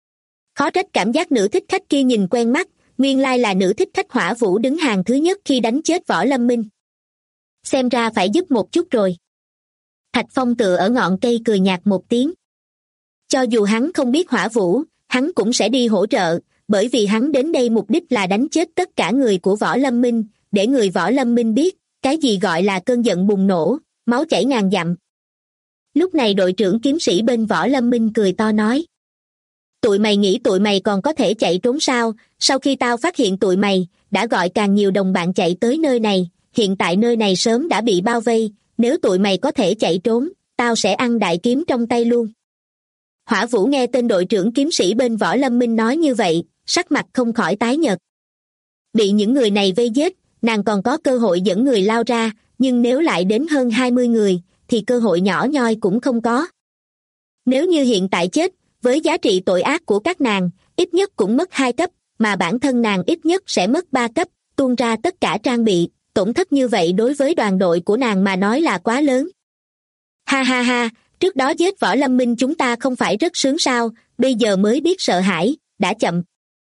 Khó trách cảm giác nữ thích khách kia nhìn quen mắt, nguyên lai là nữ thích khách Hỏa Vũ đứng hàng thứ nhất khi đánh chết Võ Lâm Minh. Xem ra phải giúp một chút rồi. Thạch Phong tựa ở ngọn cây cười nhạt một tiếng. Cho dù hắn không biết Hỏa Vũ, hắn cũng sẽ đi hỗ trợ, bởi vì hắn đến đây mục đích là đánh chết tất cả người của Võ Lâm Minh, để người Võ Lâm Minh biết, cái gì gọi là cơn giận bùng nổ, máu chảy ngàn dặm. Lúc này đội trưởng kiếm sĩ bên Võ Lâm Minh cười to nói. Tụi mày nghĩ tụi mày còn có thể chạy trốn sao? Sau khi tao phát hiện tụi mày, đã gọi càng nhiều đồng bạn chạy tới nơi này, hiện tại nơi này sớm đã bị bao vây, nếu tụi mày có thể chạy trốn, tao sẽ ăn đại kiếm trong tay luôn. Hỏa Vũ nghe tên đội trưởng kiếm sĩ bên Võ Lâm Minh nói như vậy, sắc mặt không khỏi tái nhợt. Bị những người này vây giết, nàng còn có cơ hội dẫn người lao ra, nhưng nếu lại đến hơn 20 người, thì cơ hội nhỏ nhoi cũng không có. Nếu như hiện tại chết, với giá trị tội ác của các nàng, ít nhất cũng mất 2 cấp, mà bản thân nàng ít nhất sẽ mất 3 cấp, tuôn ra tất cả trang bị, tổn thất như vậy đối với đoàn đội của nàng mà nói là quá lớn. Ha ha ha, trước đó giết Võ Lâm Minh chúng ta không phải rất sướng sao, bây giờ mới biết sợ hãi, đã chậm.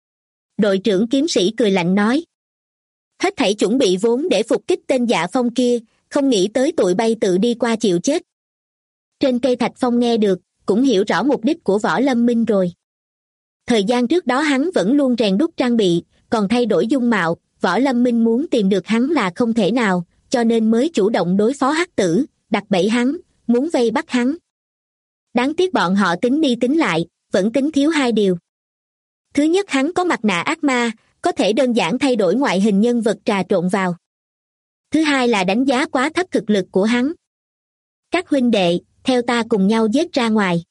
Đội trưởng kiếm sĩ cười lạnh nói. Hết thảy chuẩn bị vốn để phục kích tên Dạ Phong kia, không nghĩ tới tụi bay tự đi qua chịu chết. Trên cây Thạch Phong nghe được, cũng hiểu rõ mục đích của Võ Lâm Minh rồi. Thời gian trước đó hắn vẫn luôn rèn đúc trang bị, còn thay đổi dung mạo, Võ Lâm Minh muốn tìm được hắn là không thể nào, cho nên mới chủ động đối phó hắc tử, đặt bẫy hắn, muốn vây bắt hắn. Đáng tiếc bọn họ tính đi tính lại, vẫn tính thiếu 2 điều. Thứ nhất, hắn có mặt nạ ác ma, có thể đơn giản thay đổi ngoại hình nhân vật trà trộn vào. Thứ hai là đánh giá quá thấp thực lực của hắn. Các huynh đệ, theo ta cùng nhau giết ra ngoài.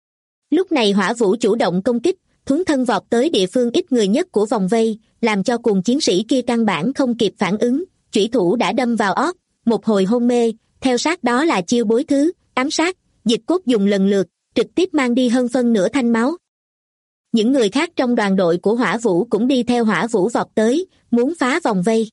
Lúc này Hỏa Vũ chủ động công kích, thuấn thân vọt tới địa phương ít người nhất của vòng vây, làm cho cùng chiến sĩ kia căn bản không kịp phản ứng, chủy thủ đã đâm vào óc, một hồi hôn mê, theo sát đó là chiêu bối thứ, ám sát, dịch cốt dùng lần lượt, trực tiếp mang đi hơn phân nửa thanh máu. Những người khác trong đoàn đội của Hỏa Vũ cũng đi theo Hỏa Vũ vọt tới, muốn phá vòng vây.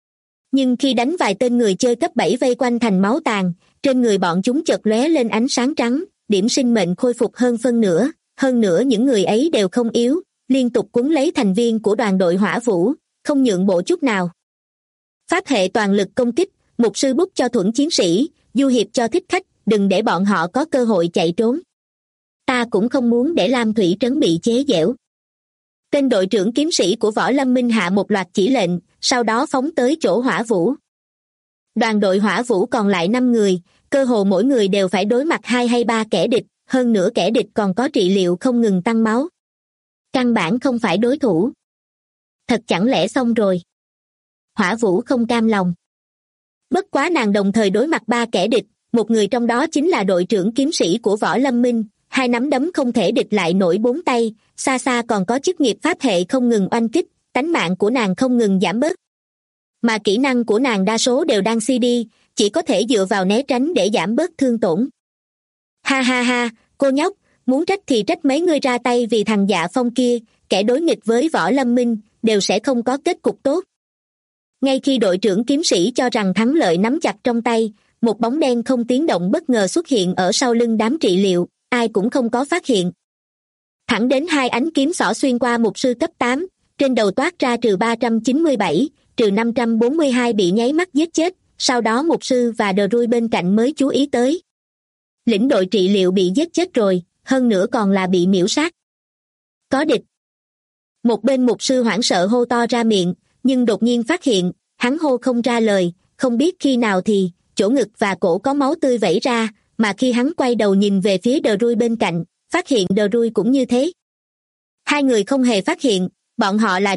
Nhưng khi đánh vài tên người chơi cấp 7 vây quanh thành máu tàn, trên người bọn chúng chợt lóe lên ánh sáng trắng, điểm sinh mệnh khôi phục hơn phân nửa, hơn nữa những người ấy đều không yếu, liên tục cuốn lấy thành viên của đoàn đội Hỏa Vũ, không nhượng bộ chút nào. Pháp hệ toàn lực công kích, mục sư bút cho thuẫn chiến sĩ, du hiệp cho thích khách, đừng để bọn họ có cơ hội chạy trốn. Ta cũng không muốn để Lam Thủy Trấn bị chế giễu. Tên đội trưởng kiếm sĩ của Võ Lâm Minh hạ một loạt chỉ lệnh, sau đó phóng tới chỗ Hỏa Vũ. Đoàn đội Hỏa Vũ còn lại 5 người, cơ hồ mỗi người đều phải đối mặt 2 hay 3 kẻ địch, hơn nữa kẻ địch còn có trị liệu không ngừng tăng máu. Căn bản không phải đối thủ. Thật chẳng lẽ xong rồi? Hỏa Vũ không cam lòng. Bất quá nàng đồng thời đối mặt 3 kẻ địch, một người trong đó chính là đội trưởng kiếm sĩ của Võ Lâm Minh, 2 nắm đấm không thể địch lại nổi 4 tay, xa xa còn có chức nghiệp pháp hệ không ngừng oanh kích, tánh mạng của nàng không ngừng giảm bớt. Mà kỹ năng của nàng đa số đều đang CD, chỉ có thể dựa vào né tránh để giảm bớt thương tổn. Ha ha ha, cô nhóc, muốn trách thì trách mấy ngươi ra tay vì thằng Dạ Phong kia, kẻ đối nghịch với Võ Lâm Minh, đều sẽ không có kết cục tốt. Ngay khi đội trưởng kiếm sĩ cho rằng thắng lợi nắm chặt trong tay, một bóng đen không tiếng động bất ngờ xuất hiện ở sau lưng đám trị liệu, ai cũng không có phát hiện. Thẳng đến 2 ánh kiếm xỏ xuyên qua mục sư cấp 8, trên đầu toát ra trừ 397, trừ 542 bị nháy mắt giết chết, sau đó mục sư và đờ rui bên cạnh mới chú ý tới. Lĩnh đội trị liệu bị giết chết rồi, hơn nữa còn là bị miễu sát. Có địch. Một bên mục sư hoảng sợ hô to ra miệng, nhưng đột nhiên phát hiện, hắn hô không ra lời, không biết khi nào thì, chỗ ngực và cổ có máu tươi vẩy ra, mà khi hắn quay đầu nhìn về phía đờ rui bên cạnh, phát hiện đờ rui cũng như thế. 2 người không hề phát hiện, bọn họ là...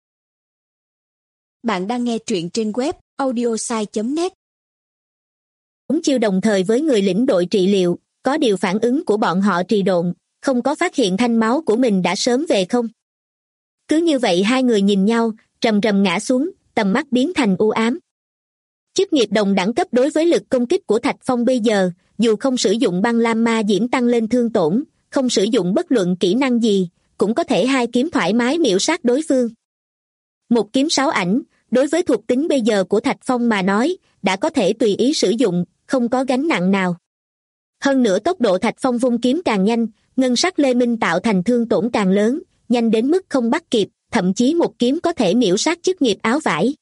Bạn đang nghe truyện trên web audiosai.net. Chúng chiêu đồng thời với người lĩnh đội trị liệu, có điều phản ứng của bọn họ trì độn, không có phát hiện thanh máu của mình đã sớm về không. Cứ như vậy 2 người nhìn nhau, trầm trầm ngã xuống, tầm mắt biến thành u ám. Chức nghiệp đồng đẳng cấp đối với lực công kích của Thạch Phong bây giờ, dù không sử dụng băng lam ma diễm tăng lên thương tổn, không sử dụng bất luận kỹ năng gì, cũng có thể 2 kiếm thoải mái miễu sát đối phương. Một kiếm 6 ảnh, đối với thuộc tính bây giờ của Thạch Phong mà nói, đã có thể tùy ý sử dụng, không có gánh nặng nào. Hơn nữa tốc độ Thạch Phong vung kiếm càng nhanh, ngân sắc lê minh tạo thành thương tổn càng lớn, nhanh đến mức không bắt kịp, thậm chí một kiếm có thể miễu sát chức nghiệp áo vải.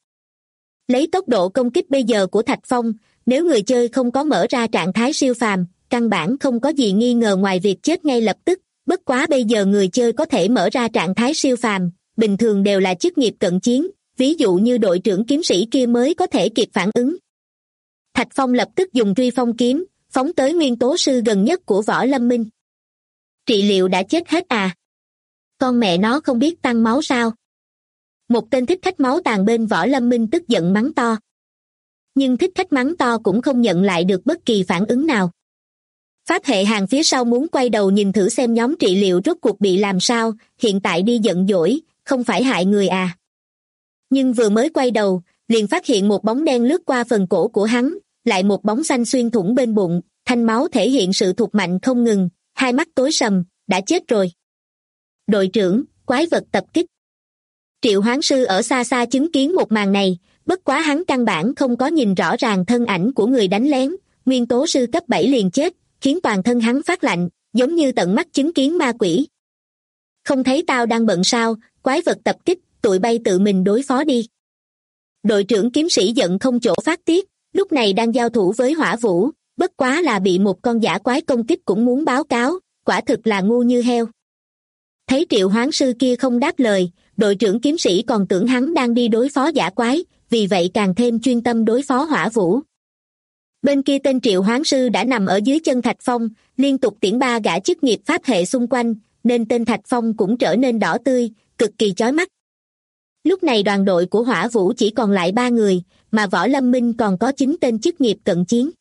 Lấy tốc độ công kích bây giờ của Thạch Phong, nếu người chơi không có mở ra trạng thái siêu phàm, căn bản không có gì nghi ngờ ngoài việc chết ngay lập tức, bất quá bây giờ người chơi có thể mở ra trạng thái siêu phàm, bình thường đều là chức nghiệp cận chiến, ví dụ như đội trưởng kiếm sĩ kia mới có thể kịp phản ứng. Thạch Phong lập tức dùng truy phong kiếm, phóng tới nguyên tố sư gần nhất của Võ Lâm Minh. Trị liệu đã chết hết à? Con mẹ nó không biết tăng máu sao? Một tên thích khách máu tàn bên Võ Lâm Minh tức giận mắng to. Nhưng thích khách mắng to cũng không nhận lại được bất kỳ phản ứng nào. Pháp hệ hàng phía sau muốn quay đầu nhìn thử xem nhóm trị liệu rốt cuộc bị làm sao, hiện tại đi giận dỗi, không phải hại người à. Nhưng vừa mới quay đầu, liền phát hiện một bóng đen lướt qua phần cổ của hắn, lại một bóng xanh xuyên thủng bên bụng, thanh máu thể hiện sự thục mạnh không ngừng, 2 mắt tối sầm, đã chết rồi. Đội trưởng, quái vật tập kích. Triệu Hoán Sư ở xa xa chứng kiến một màn này, bất quá hắn căn bản không có nhìn rõ ràng thân ảnh của người đánh lén, nguyên tố sư cấp 7 liền chết, khiến toàn thân hắn phát lạnh, giống như tận mắt chứng kiến ma quỷ. Không thấy tao đang bận sao, quái vật tập kích, tụi bay tự mình đối phó đi. Đội trưởng kiếm sĩ giận không chỗ phát tiết, lúc này đang giao thủ với Hỏa Vũ, bất quá là bị một con dã quái công kích cũng muốn báo cáo, quả thực là ngu như heo. Thấy Triệu Hoán Sư kia không đáp lời, đội trưởng kiếm sĩ còn tưởng hắn đang đi đối phó dã quái, vì vậy càng thêm chuyên tâm đối phó Hỏa Vũ. Bên kia tên Triệu Hoán Sư đã nằm ở dưới chân Thạch Phong, liên tục tiễn 3 gã chức nghiệp pháp hệ xung quanh, nên tên Thạch Phong cũng trở nên đỏ tươi, cực kỳ chói mắt. Lúc này đoàn đội của Hỏa Vũ chỉ còn lại 3 người, mà Võ Lâm Minh còn có 9 tên chức nghiệp cận chiến.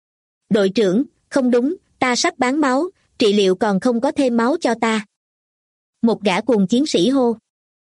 Đội trưởng, không đúng, ta sắp bán máu, trị liệu còn không có thêm máu cho ta. Một gã cuồng chiến sĩ hô.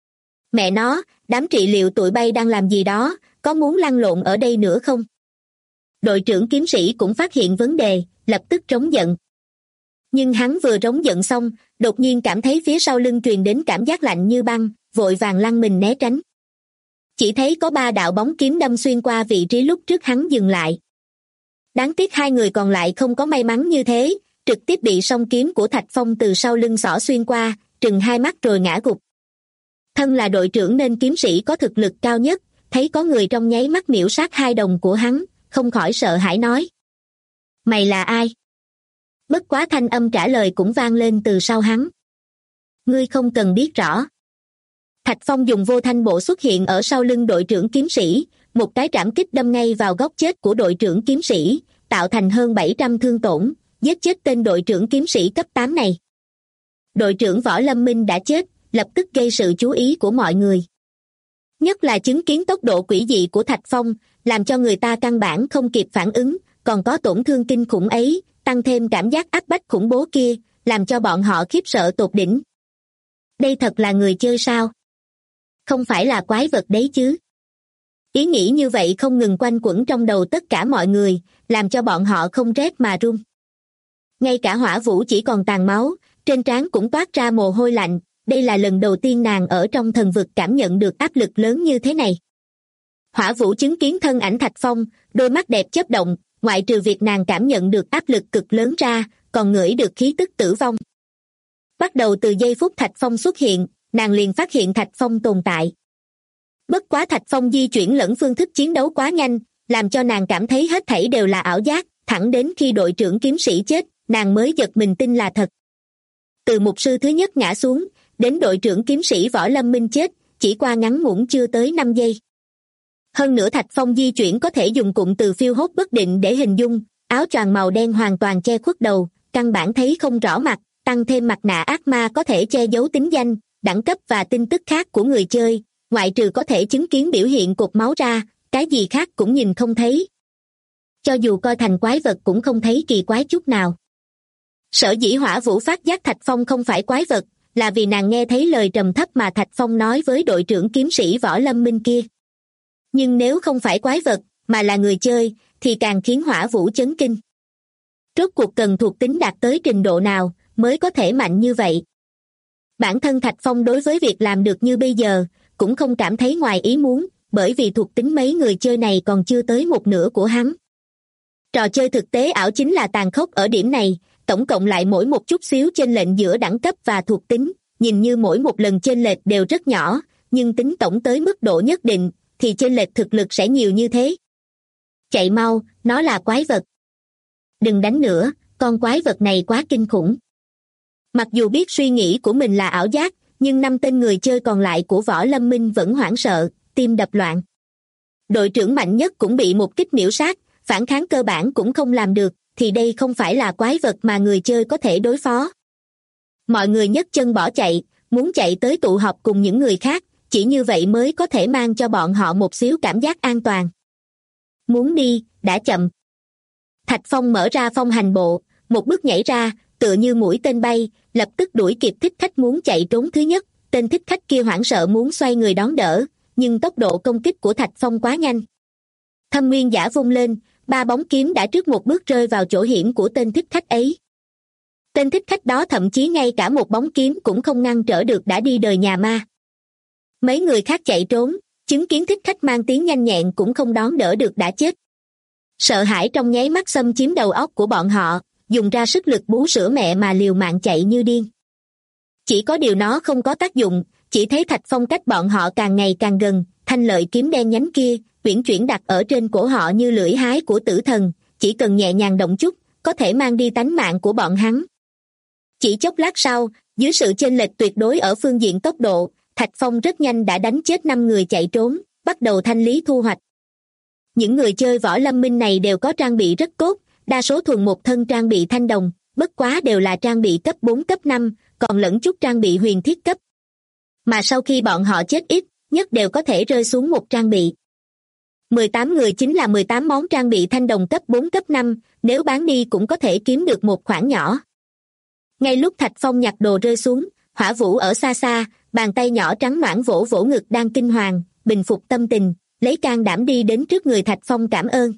Mẹ nó, đám trị liệu tụi bay đang làm gì đó, có muốn lăn lộn ở đây nữa không? Đội trưởng kiếm sĩ cũng phát hiện vấn đề, lập tức trống giận. Nhưng hắn vừa trống giận xong, đột nhiên cảm thấy phía sau lưng truyền đến cảm giác lạnh như băng, vội vàng lăn mình né tránh. Chỉ thấy có 3 đạo bóng kiếm đâm xuyên qua vị trí lúc trước hắn dừng lại. Đáng tiếc 2 người còn lại không có may mắn như thế, trực tiếp bị song kiếm của Thạch Phong từ sau lưng xỏ xuyên qua, trừng hai mắt rồi ngã gục. Thân là đội trưởng nên kiếm sĩ có thực lực cao nhất, thấy có người trong nháy mắt miểu sát hai đồng của hắn, không khỏi sợ hãi nói: "Mày là ai?" Bất quá thanh âm trả lời cũng vang lên từ sau hắn: "Ngươi không cần biết rõ." Thạch Phong dùng vô thanh bộ xuất hiện ở sau lưng đội trưởng kiếm sĩ, một cái trảm kích đâm ngay vào góc chết của đội trưởng kiếm sĩ, tạo thành hơn 700 thương tổn, giết chết tên đội trưởng kiếm sĩ cấp 8 này. Đội trưởng Võ Lâm Minh đã chết, lập tức gây sự chú ý của mọi người. Nhất là chứng kiến tốc độ quỷ dị của Thạch Phong, làm cho người ta căn bản không kịp phản ứng, còn có tổn thương kinh khủng ấy, tăng thêm cảm giác áp bách khủng bố kia, làm cho bọn họ khiếp sợ tột đỉnh. Đây thật là người chơi sao? Không phải là quái vật đấy chứ? Ý nghĩ như vậy không ngừng quanh quẩn trong đầu tất cả mọi người, làm cho bọn họ không rét mà run. Ngay cả Hỏa Vũ chỉ còn tàn máu, trên trán cũng toát ra mồ hôi lạnh, đây là lần đầu tiên nàng ở trong thần vực cảm nhận được áp lực lớn như thế này. Hỏa Vũ chứng kiến thân ảnh Thạch Phong, đôi mắt đẹp chớp động, ngoại trừ việc nàng cảm nhận được áp lực cực lớn ra, còn ngửi được khí tức tử vong. Bắt đầu từ giây phút Thạch Phong xuất hiện, nàng liền phát hiện Thạch Phong tồn tại. Bất quá Thạch Phong di chuyển lẫn phương thức chiến đấu quá nhanh, làm cho nàng cảm thấy hết thảy đều là ảo giác, thẳng đến khi đội trưởng kiếm sĩ chết, nàng mới giật mình tin là thật. Từ mục sư thứ nhất ngã xuống, đến đội trưởng kiếm sĩ Võ Lâm Minh chết, chỉ qua ngắn ngủn chưa tới 5 giây. Hơn nữa Thạch Phong di chuyển có thể dùng cụm từ phiêu hốt bất định để hình dung, áo choàng màu đen hoàn toàn che khuất đầu, căn bản thấy không rõ mặt, tăng thêm mặt nạ ác ma có thể che giấu tính danh, đẳng cấp và tin tức khác của người chơi, ngoại trừ có thể chứng kiến biểu hiện cột máu ra, cái gì khác cũng nhìn không thấy. Cho dù coi thành quái vật cũng không thấy kỳ quái chút nào. Sở dĩ Hỏa Vũ phát giác Thạch Phong không phải quái vật, là vì nàng nghe thấy lời trầm thấp mà Thạch Phong nói với đội trưởng kiếm sĩ Võ Lâm Minh kia. Nhưng nếu không phải quái vật, mà là người chơi, thì càng khiến Hỏa Vũ chấn kinh. Rốt cuộc cần thuộc tính đạt tới trình độ nào, mới có thể mạnh như vậy. Bản thân Thạch Phong đối với việc làm được như bây giờ, cũng không cảm thấy ngoài ý muốn, bởi vì thuộc tính mấy người chơi này còn chưa tới một nửa của hắn. Trò chơi thực tế ảo chính là tàn khốc ở điểm này, tổng cộng lại mỗi một chút xíu chênh lệch giữa đẳng cấp và thuộc tính, nhìn như mỗi một lần chênh lệch đều rất nhỏ, nhưng tính tổng tới mức độ nhất định, thì chênh lệch thực lực sẽ nhiều như thế. Chạy mau, nó là quái vật. Đừng đánh nữa, con quái vật này quá kinh khủng. Mặc dù biết suy nghĩ của mình là ảo giác, nhưng 5 tên người chơi còn lại của Võ Lâm Minh vẫn hoảng sợ, tim đập loạn. Đội trưởng mạnh nhất cũng bị một kích miểu sát, phản kháng cơ bản cũng không làm được, thì đây không phải là quái vật mà người chơi có thể đối phó. Mọi người nhấc chân bỏ chạy, muốn chạy tới tụ họp cùng những người khác, chỉ như vậy mới có thể mang cho bọn họ một xíu cảm giác an toàn. Muốn đi, đã chậm. Thạch Phong mở ra phong hành bộ, một bước nhảy ra, tựa như mũi tên bay, lập tức đuổi kịp thích khách muốn chạy trốn thứ nhất. Tên thích khách kia hoảng sợ muốn xoay người đón đỡ, nhưng tốc độ công kích của Thạch Phong quá nhanh. Thâm Nguyên Giả vung lên, 3 bóng kiếm đã trước một bước rơi vào chỗ hiểm của tên thích khách ấy. Tên thích khách đó thậm chí ngay cả một bóng kiếm cũng không ngăn trở được đã đi đời nhà ma. Mấy người khác chạy trốn, chứng kiến thích khách mang tiếng nhanh nhẹn cũng không đón đỡ được đã chết. Sợ hãi trong nháy mắt xâm chiếm đầu óc của bọn họ, dùng ra sức lực bú sữa mẹ mà liều mạng chạy như điên. Chỉ có điều nó không có tác dụng, chỉ thấy Thạch Phong cách bọn họ càng ngày càng gần, thanh lợi kiếm đen nhánh kia, uyển chuyển đặt ở trên cổ họ như lưỡi hái của tử thần, chỉ cần nhẹ nhàng động chút, có thể mang đi tánh mạng của bọn hắn. Chỉ chốc lát sau, dưới sự chênh lệch tuyệt đối ở phương diện tốc độ, Thạch Phong rất nhanh đã đánh chết 5 người chạy trốn, bắt đầu thanh lý thu hoạch. Những người chơi Võ Lâm Minh này đều có trang bị rất tốt, đa số thuần một thân trang bị thanh đồng, bất quá đều là trang bị cấp 4 cấp 5, còn lẫn chút trang bị huyền thiết cấp. Mà sau khi bọn họ chết ít, nhất đều có thể rơi xuống một trang bị. 18 người chính là 18 món trang bị thanh đồng cấp 4 cấp 5, nếu bán đi cũng có thể kiếm được một khoản nhỏ. Ngay lúc Thạch Phong nhặt đồ rơi xuống, Hỏa Vũ ở xa xa, bàn tay nhỏ trắng nõn vỗ vỗ ngực đang kinh hoàng, bình phục tâm tình, lấy can đảm đi đến trước người Thạch Phong cảm ơn.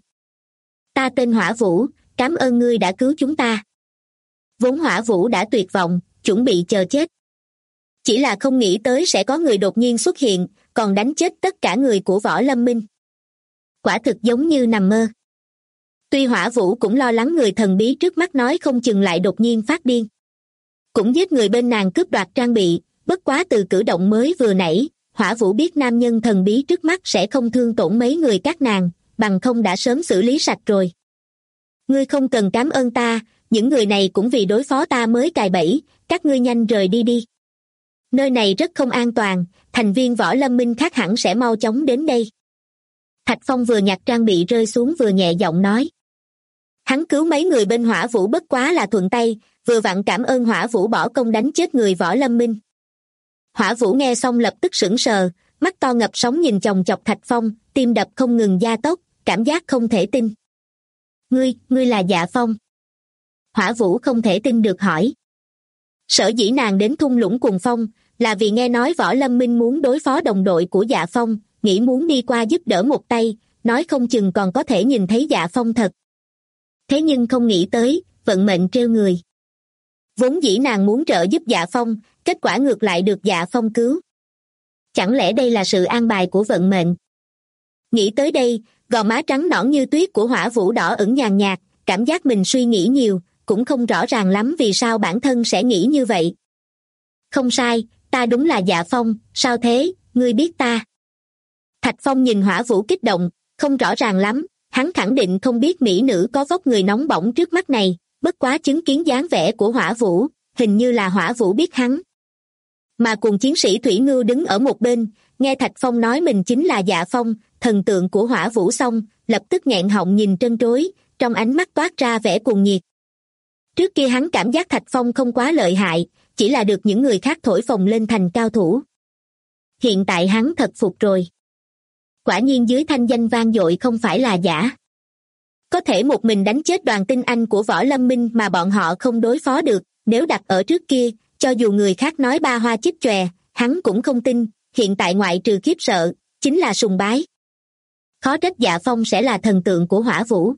Ta tên Hỏa Vũ, cảm ơn ngươi đã cứu chúng ta. Vốn Hỏa Vũ đã tuyệt vọng, chuẩn bị chờ chết. Chỉ là không nghĩ tới sẽ có người đột nhiên xuất hiện, còn đánh chết tất cả người của Võ Lâm Minh. Quả thực giống như nằm mơ. Tuy Hỏa Vũ cũng lo lắng người thần bí trước mắt nói không chừng lại đột nhiên phát điên, cũng giết người bên nàng cướp đoạt trang bị, bất quá từ cử động mới vừa nãy, Hỏa Vũ biết nam nhân thần bí trước mắt sẽ không thương tổn mấy người các nàng, bằng không đã sớm xử lý sạch rồi. Ngươi không cần cảm ơn ta, những người này cũng vì đối phó ta mới cài bẫy, các ngươi nhanh rời đi đi. Nơi này rất không an toàn, thành viên Võ Lâm Minh khác hẳn sẽ mau chóng đến đây. Thạch Phong vừa nhặt trang bị rơi xuống vừa nhẹ giọng nói. Hắn cứu mấy người bên Hỏa Vũ bất quá là thuận tay, vừa vặn cảm ơn Hỏa Vũ bỏ công đánh chết người Võ Lâm Minh. Hỏa Vũ nghe xong lập tức sững sờ, mắt to ngập sóng nhìn chòng chọc Thạch Phong, tim đập không ngừng gia tốc, cảm giác không thể tin. Ngươi là Dạ Phong? Hỏa Vũ không thể tin được hỏi. Sở dĩ nàng đến thung lũng cùng Phong, là vì nghe nói Võ Lâm Minh muốn đối phó đồng đội của Dạ Phong, nghĩ muốn đi qua giúp đỡ một tay, nói không chừng còn có thể nhìn thấy Dạ Phong thật. Thế nhưng không nghĩ tới, vận mệnh trêu người. Vốn dĩ nàng muốn trợ giúp Dạ Phong, kết quả ngược lại được Dạ Phong cứu. Chẳng lẽ đây là sự an bài của vận mệnh? Nghĩ tới đây, gò má trắng nõn như tuyết của Hỏa Vũ đỏ ửng nhàn nhạt, cảm giác mình suy nghĩ nhiều, cũng không rõ ràng lắm vì sao bản thân sẽ nghĩ như vậy. Không sai, ta đúng là Dạ Phong, sao thế, ngươi biết ta? Thạch Phong nhìn Hỏa Vũ kích động, không rõ ràng lắm, hắn khẳng định không biết mỹ nữ có vóc người nóng bỏng trước mắt này, bất quá chứng kiến dáng vẻ của Hỏa Vũ, hình như là Hỏa Vũ biết hắn. Mà cùng chiến sĩ Thủy Ngưu đứng ở một bên, nghe Thạch Phong nói mình chính là Dạ Phong, thần tượng của Hỏa Vũ xong, lập tức nghẹn họng nhìn trân trối, trong ánh mắt toát ra vẻ cuồng nhiệt. Trước kia hắn cảm giác Thạch Phong không quá lợi hại, chỉ là được những người khác thổi phồng lên thành cao thủ. Hiện tại hắn thật phục rồi. Quả nhiên dưới thanh danh vang dội không phải là giả. Có thể một mình đánh chết đoàn tinh anh của Võ Lâm Minh mà bọn họ không đối phó được, nếu đặt ở trước kia, cho dù người khác nói ba hoa chích chòe, hắn cũng không tin, hiện tại ngoại trừ khiếp sợ, chính là sùng bái. Khó trách Dạ Phong sẽ là thần tượng của Hỏa Vũ.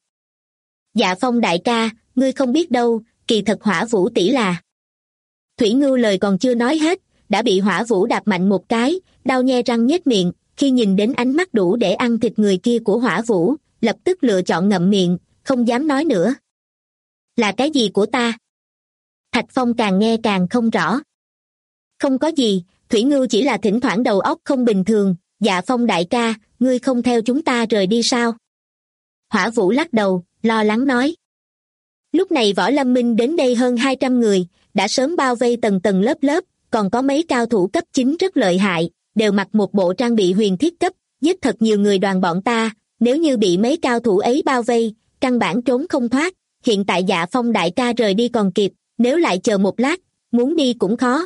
Dạ Phong đại ca, ngươi không biết đâu, kỳ thật Hỏa Vũ tỷ là... Thủy Ngưu lời còn chưa nói hết, đã bị Hỏa Vũ đạp mạnh một cái, đau nhe răng nhếch miệng, khi nhìn đến ánh mắt đủ để ăn thịt người kia của Hỏa Vũ, lập tức lựa chọn ngậm miệng, không dám nói nữa. Là cái gì của ta? Thạch Phong càng nghe càng không rõ. Không có gì, Thủy Ngưu chỉ là thỉnh thoảng đầu óc không bình thường, Dạ Phong đại ca, ngươi không theo chúng ta rời đi sao? Hỏa Vũ lắc đầu, lo lắng nói. Lúc này Võ Lâm Minh đến đây hơn 200 người, đã sớm bao vây tầng tầng lớp lớp, còn có mấy cao thủ cấp 9 rất lợi hại, đều mặc một bộ trang bị huyền thiết cấp, giết thật nhiều người đoàn bọn ta, nếu như bị mấy cao thủ ấy bao vây, căn bản trốn không thoát, hiện tại Dạ Phong đại ca rời đi còn kịp, nếu lại chờ một lát, muốn đi cũng khó.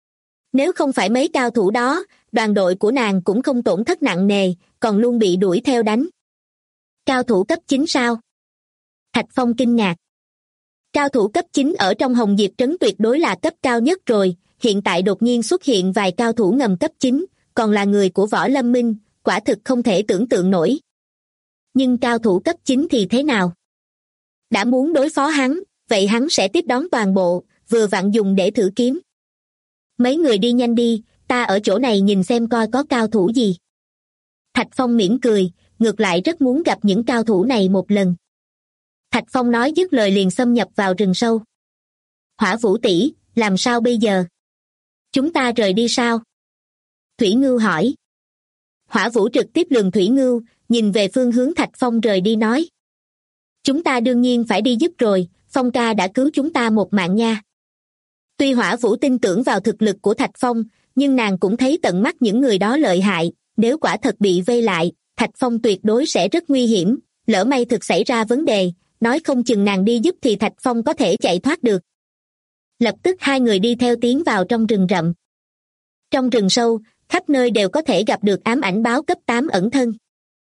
Nếu không phải mấy cao thủ đó, đoàn đội của nàng cũng không tổn thất nặng nề, còn luôn bị đuổi theo đánh. Cao thủ cấp 9 sao? Thạch Phong kinh ngạc. Cao thủ cấp 9 ở trong Hồng Diệp Trấn tuyệt đối là cấp cao nhất rồi, hiện tại đột nhiên xuất hiện vài cao thủ ngầm cấp 9, còn là người của Võ Lâm Minh, quả thực không thể tưởng tượng nổi. Nhưng cao thủ cấp 9 thì thế nào? Đã muốn đối phó hắn, vậy hắn sẽ tiếp đón toàn bộ, vừa vặn dùng để thử kiếm. Mấy người đi nhanh đi, ta ở chỗ này nhìn xem coi có cao thủ gì. Thạch Phong mỉm cười, ngược lại rất muốn gặp những cao thủ này một lần. Thạch Phong nói dứt lời liền xâm nhập vào rừng sâu. Hỏa Vũ tỷ, làm sao bây giờ? Chúng ta rời đi sao? Thủy Ngưu hỏi. Hỏa Vũ trực tiếp lườm Thủy Ngưu, nhìn về phương hướng Thạch Phong rời đi nói. Chúng ta đương nhiên phải đi giúp rồi, Phong ca đã cứu chúng ta một mạng nha. Tuy Hỏa Vũ tin tưởng vào thực lực của Thạch Phong, nhưng nàng cũng thấy tận mắt những người đó lợi hại, nếu quả thật bị vây lại, Thạch Phong tuyệt đối sẽ rất nguy hiểm, lỡ may thực xảy ra vấn đề, nói không chừng nàng đi giúp thì Thạch Phong có thể chạy thoát được. Lập tức hai người đi theo tiến vào trong rừng rậm. Trong rừng sâu, khắp nơi đều có thể gặp được ám ảnh báo cấp 8 ẩn thân.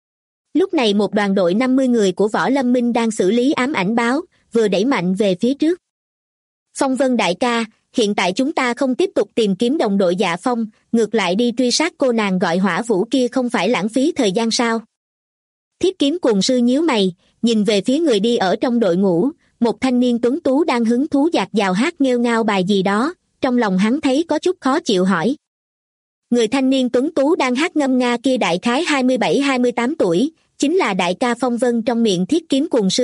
Lúc này một đoàn đội 50 người của Võ Lâm Minh đang xử lý ám ảnh báo, vừa đẩy mạnh về phía trước. Phong Vân đại ca, hiện tại chúng ta không tiếp tục tìm kiếm đồng đội Dạ Phong, ngược lại đi truy sát cô nàng gọi Hỏa Vũ kia không phải lãng phí thời gian sao? Thiết kiếm cuồng sư nhíu mày, nhìn về phía người đi ở trong đội ngũ, một thanh niên tuấn tú đang hứng thú dạt dào hát nghêu ngao bài gì đó, trong lòng hắn thấy có chút khó chịu hỏi. Người thanh niên tuấn tú đang hát ngâm nga kia đại khái 27-28 tuổi, chính là đại ca Phong Vân trong miệng thiết kiếm cuồng sư,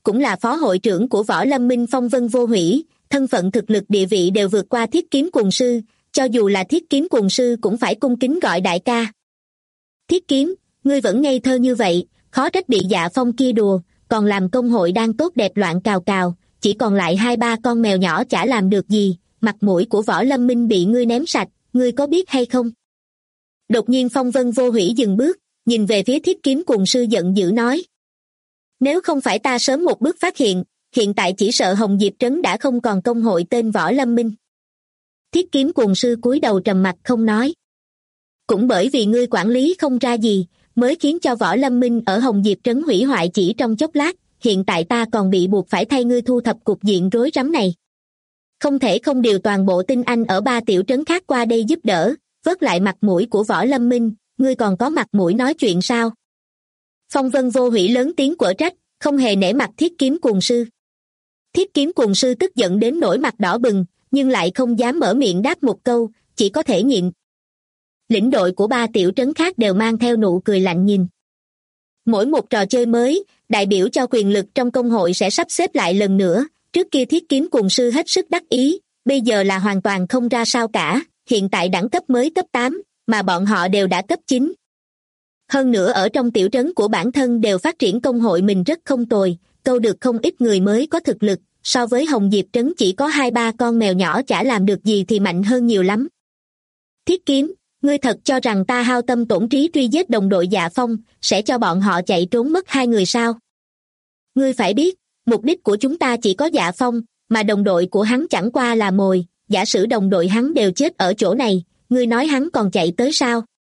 cũng là phó hội trưởng của Võ Lâm Minh Phong Vân Vô Hủy, thân phận thực lực địa vị đều vượt qua Thiết Kiếm Cuồng Sư, cho dù là Thiết Kiếm Cuồng Sư cũng phải cung kính gọi đại ca. Thiết Kiếm, ngươi vẫn ngây thơ như vậy, khó trách bị Dạ Phong kia đùa, còn làm công hội đang tốt đẹp loạn cào cào, chỉ còn lại 2-3 con mèo nhỏ chả làm được gì, mặt mũi của Võ Lâm Minh bị ngươi ném sạch, ngươi có biết hay không? Đột nhiên Phong Vân Vô Hủy dừng bước, nhìn về phía Thiết Kiếm Cuồng Sư giận dữ nói. Nếu không phải ta sớm một bước phát hiện tại chỉ sợ Hồng Diệp Trấn đã không còn công hội tên Võ Lâm Minh. Thiết Kiếm Cuồng Sư cúi đầu trầm mặt không nói. Cũng bởi vì ngươi quản lý không ra gì, mới khiến cho Võ Lâm Minh ở Hồng Diệp Trấn hủy hoại chỉ trong chốc lát, hiện tại ta còn bị buộc phải thay ngươi thu thập cục diện rối rắm này. Không thể không điều toàn bộ tinh anh ở 3 tiểu trấn khác qua đây giúp đỡ, vớt lại mặt mũi của Võ Lâm Minh, ngươi còn có mặt mũi nói chuyện sao? Phong Vân Vô Hủy lớn tiếng quở trách, không hề nể mặt Thiết Kiếm Cuồng Sư. Thiết Kiếm Cuồng Sư tức giận đến nỗi mặt đỏ bừng, nhưng lại không dám mở miệng đáp một câu, chỉ có thể nhịn. Lĩnh đội của 3 tiểu trấn khác đều mang theo nụ cười lạnh nhìn. Mỗi một trò chơi mới, đại biểu cho quyền lực trong công hội sẽ sắp xếp lại lần nữa, trước kia Thiết Kiếm Cuồng Sư hết sức đắc ý, bây giờ là hoàn toàn không ra sao cả, hiện tại đẳng cấp mới cấp 8, mà bọn họ đều đã cấp 9. Hơn nữa ở trong tiểu trấn của bản thân đều phát triển công hội mình rất không tồi, câu được không ít người mới có thực lực, so với Hồng Diệp Trấn chỉ có 2-3 con mèo nhỏ chả làm được gì thì mạnh hơn nhiều lắm. Thiết Kiếm, ngươi thật cho rằng ta hao tâm tổn trí truy giết đồng đội Dạ Phong, sẽ cho bọn họ chạy trốn mất 2 người sao? Ngươi phải biết, mục đích của chúng ta chỉ có Dạ Phong, mà đồng đội của hắn chẳng qua là mồi, giả sử đồng đội hắn đều chết ở chỗ này, ngươi nói hắn còn chạy tới sao?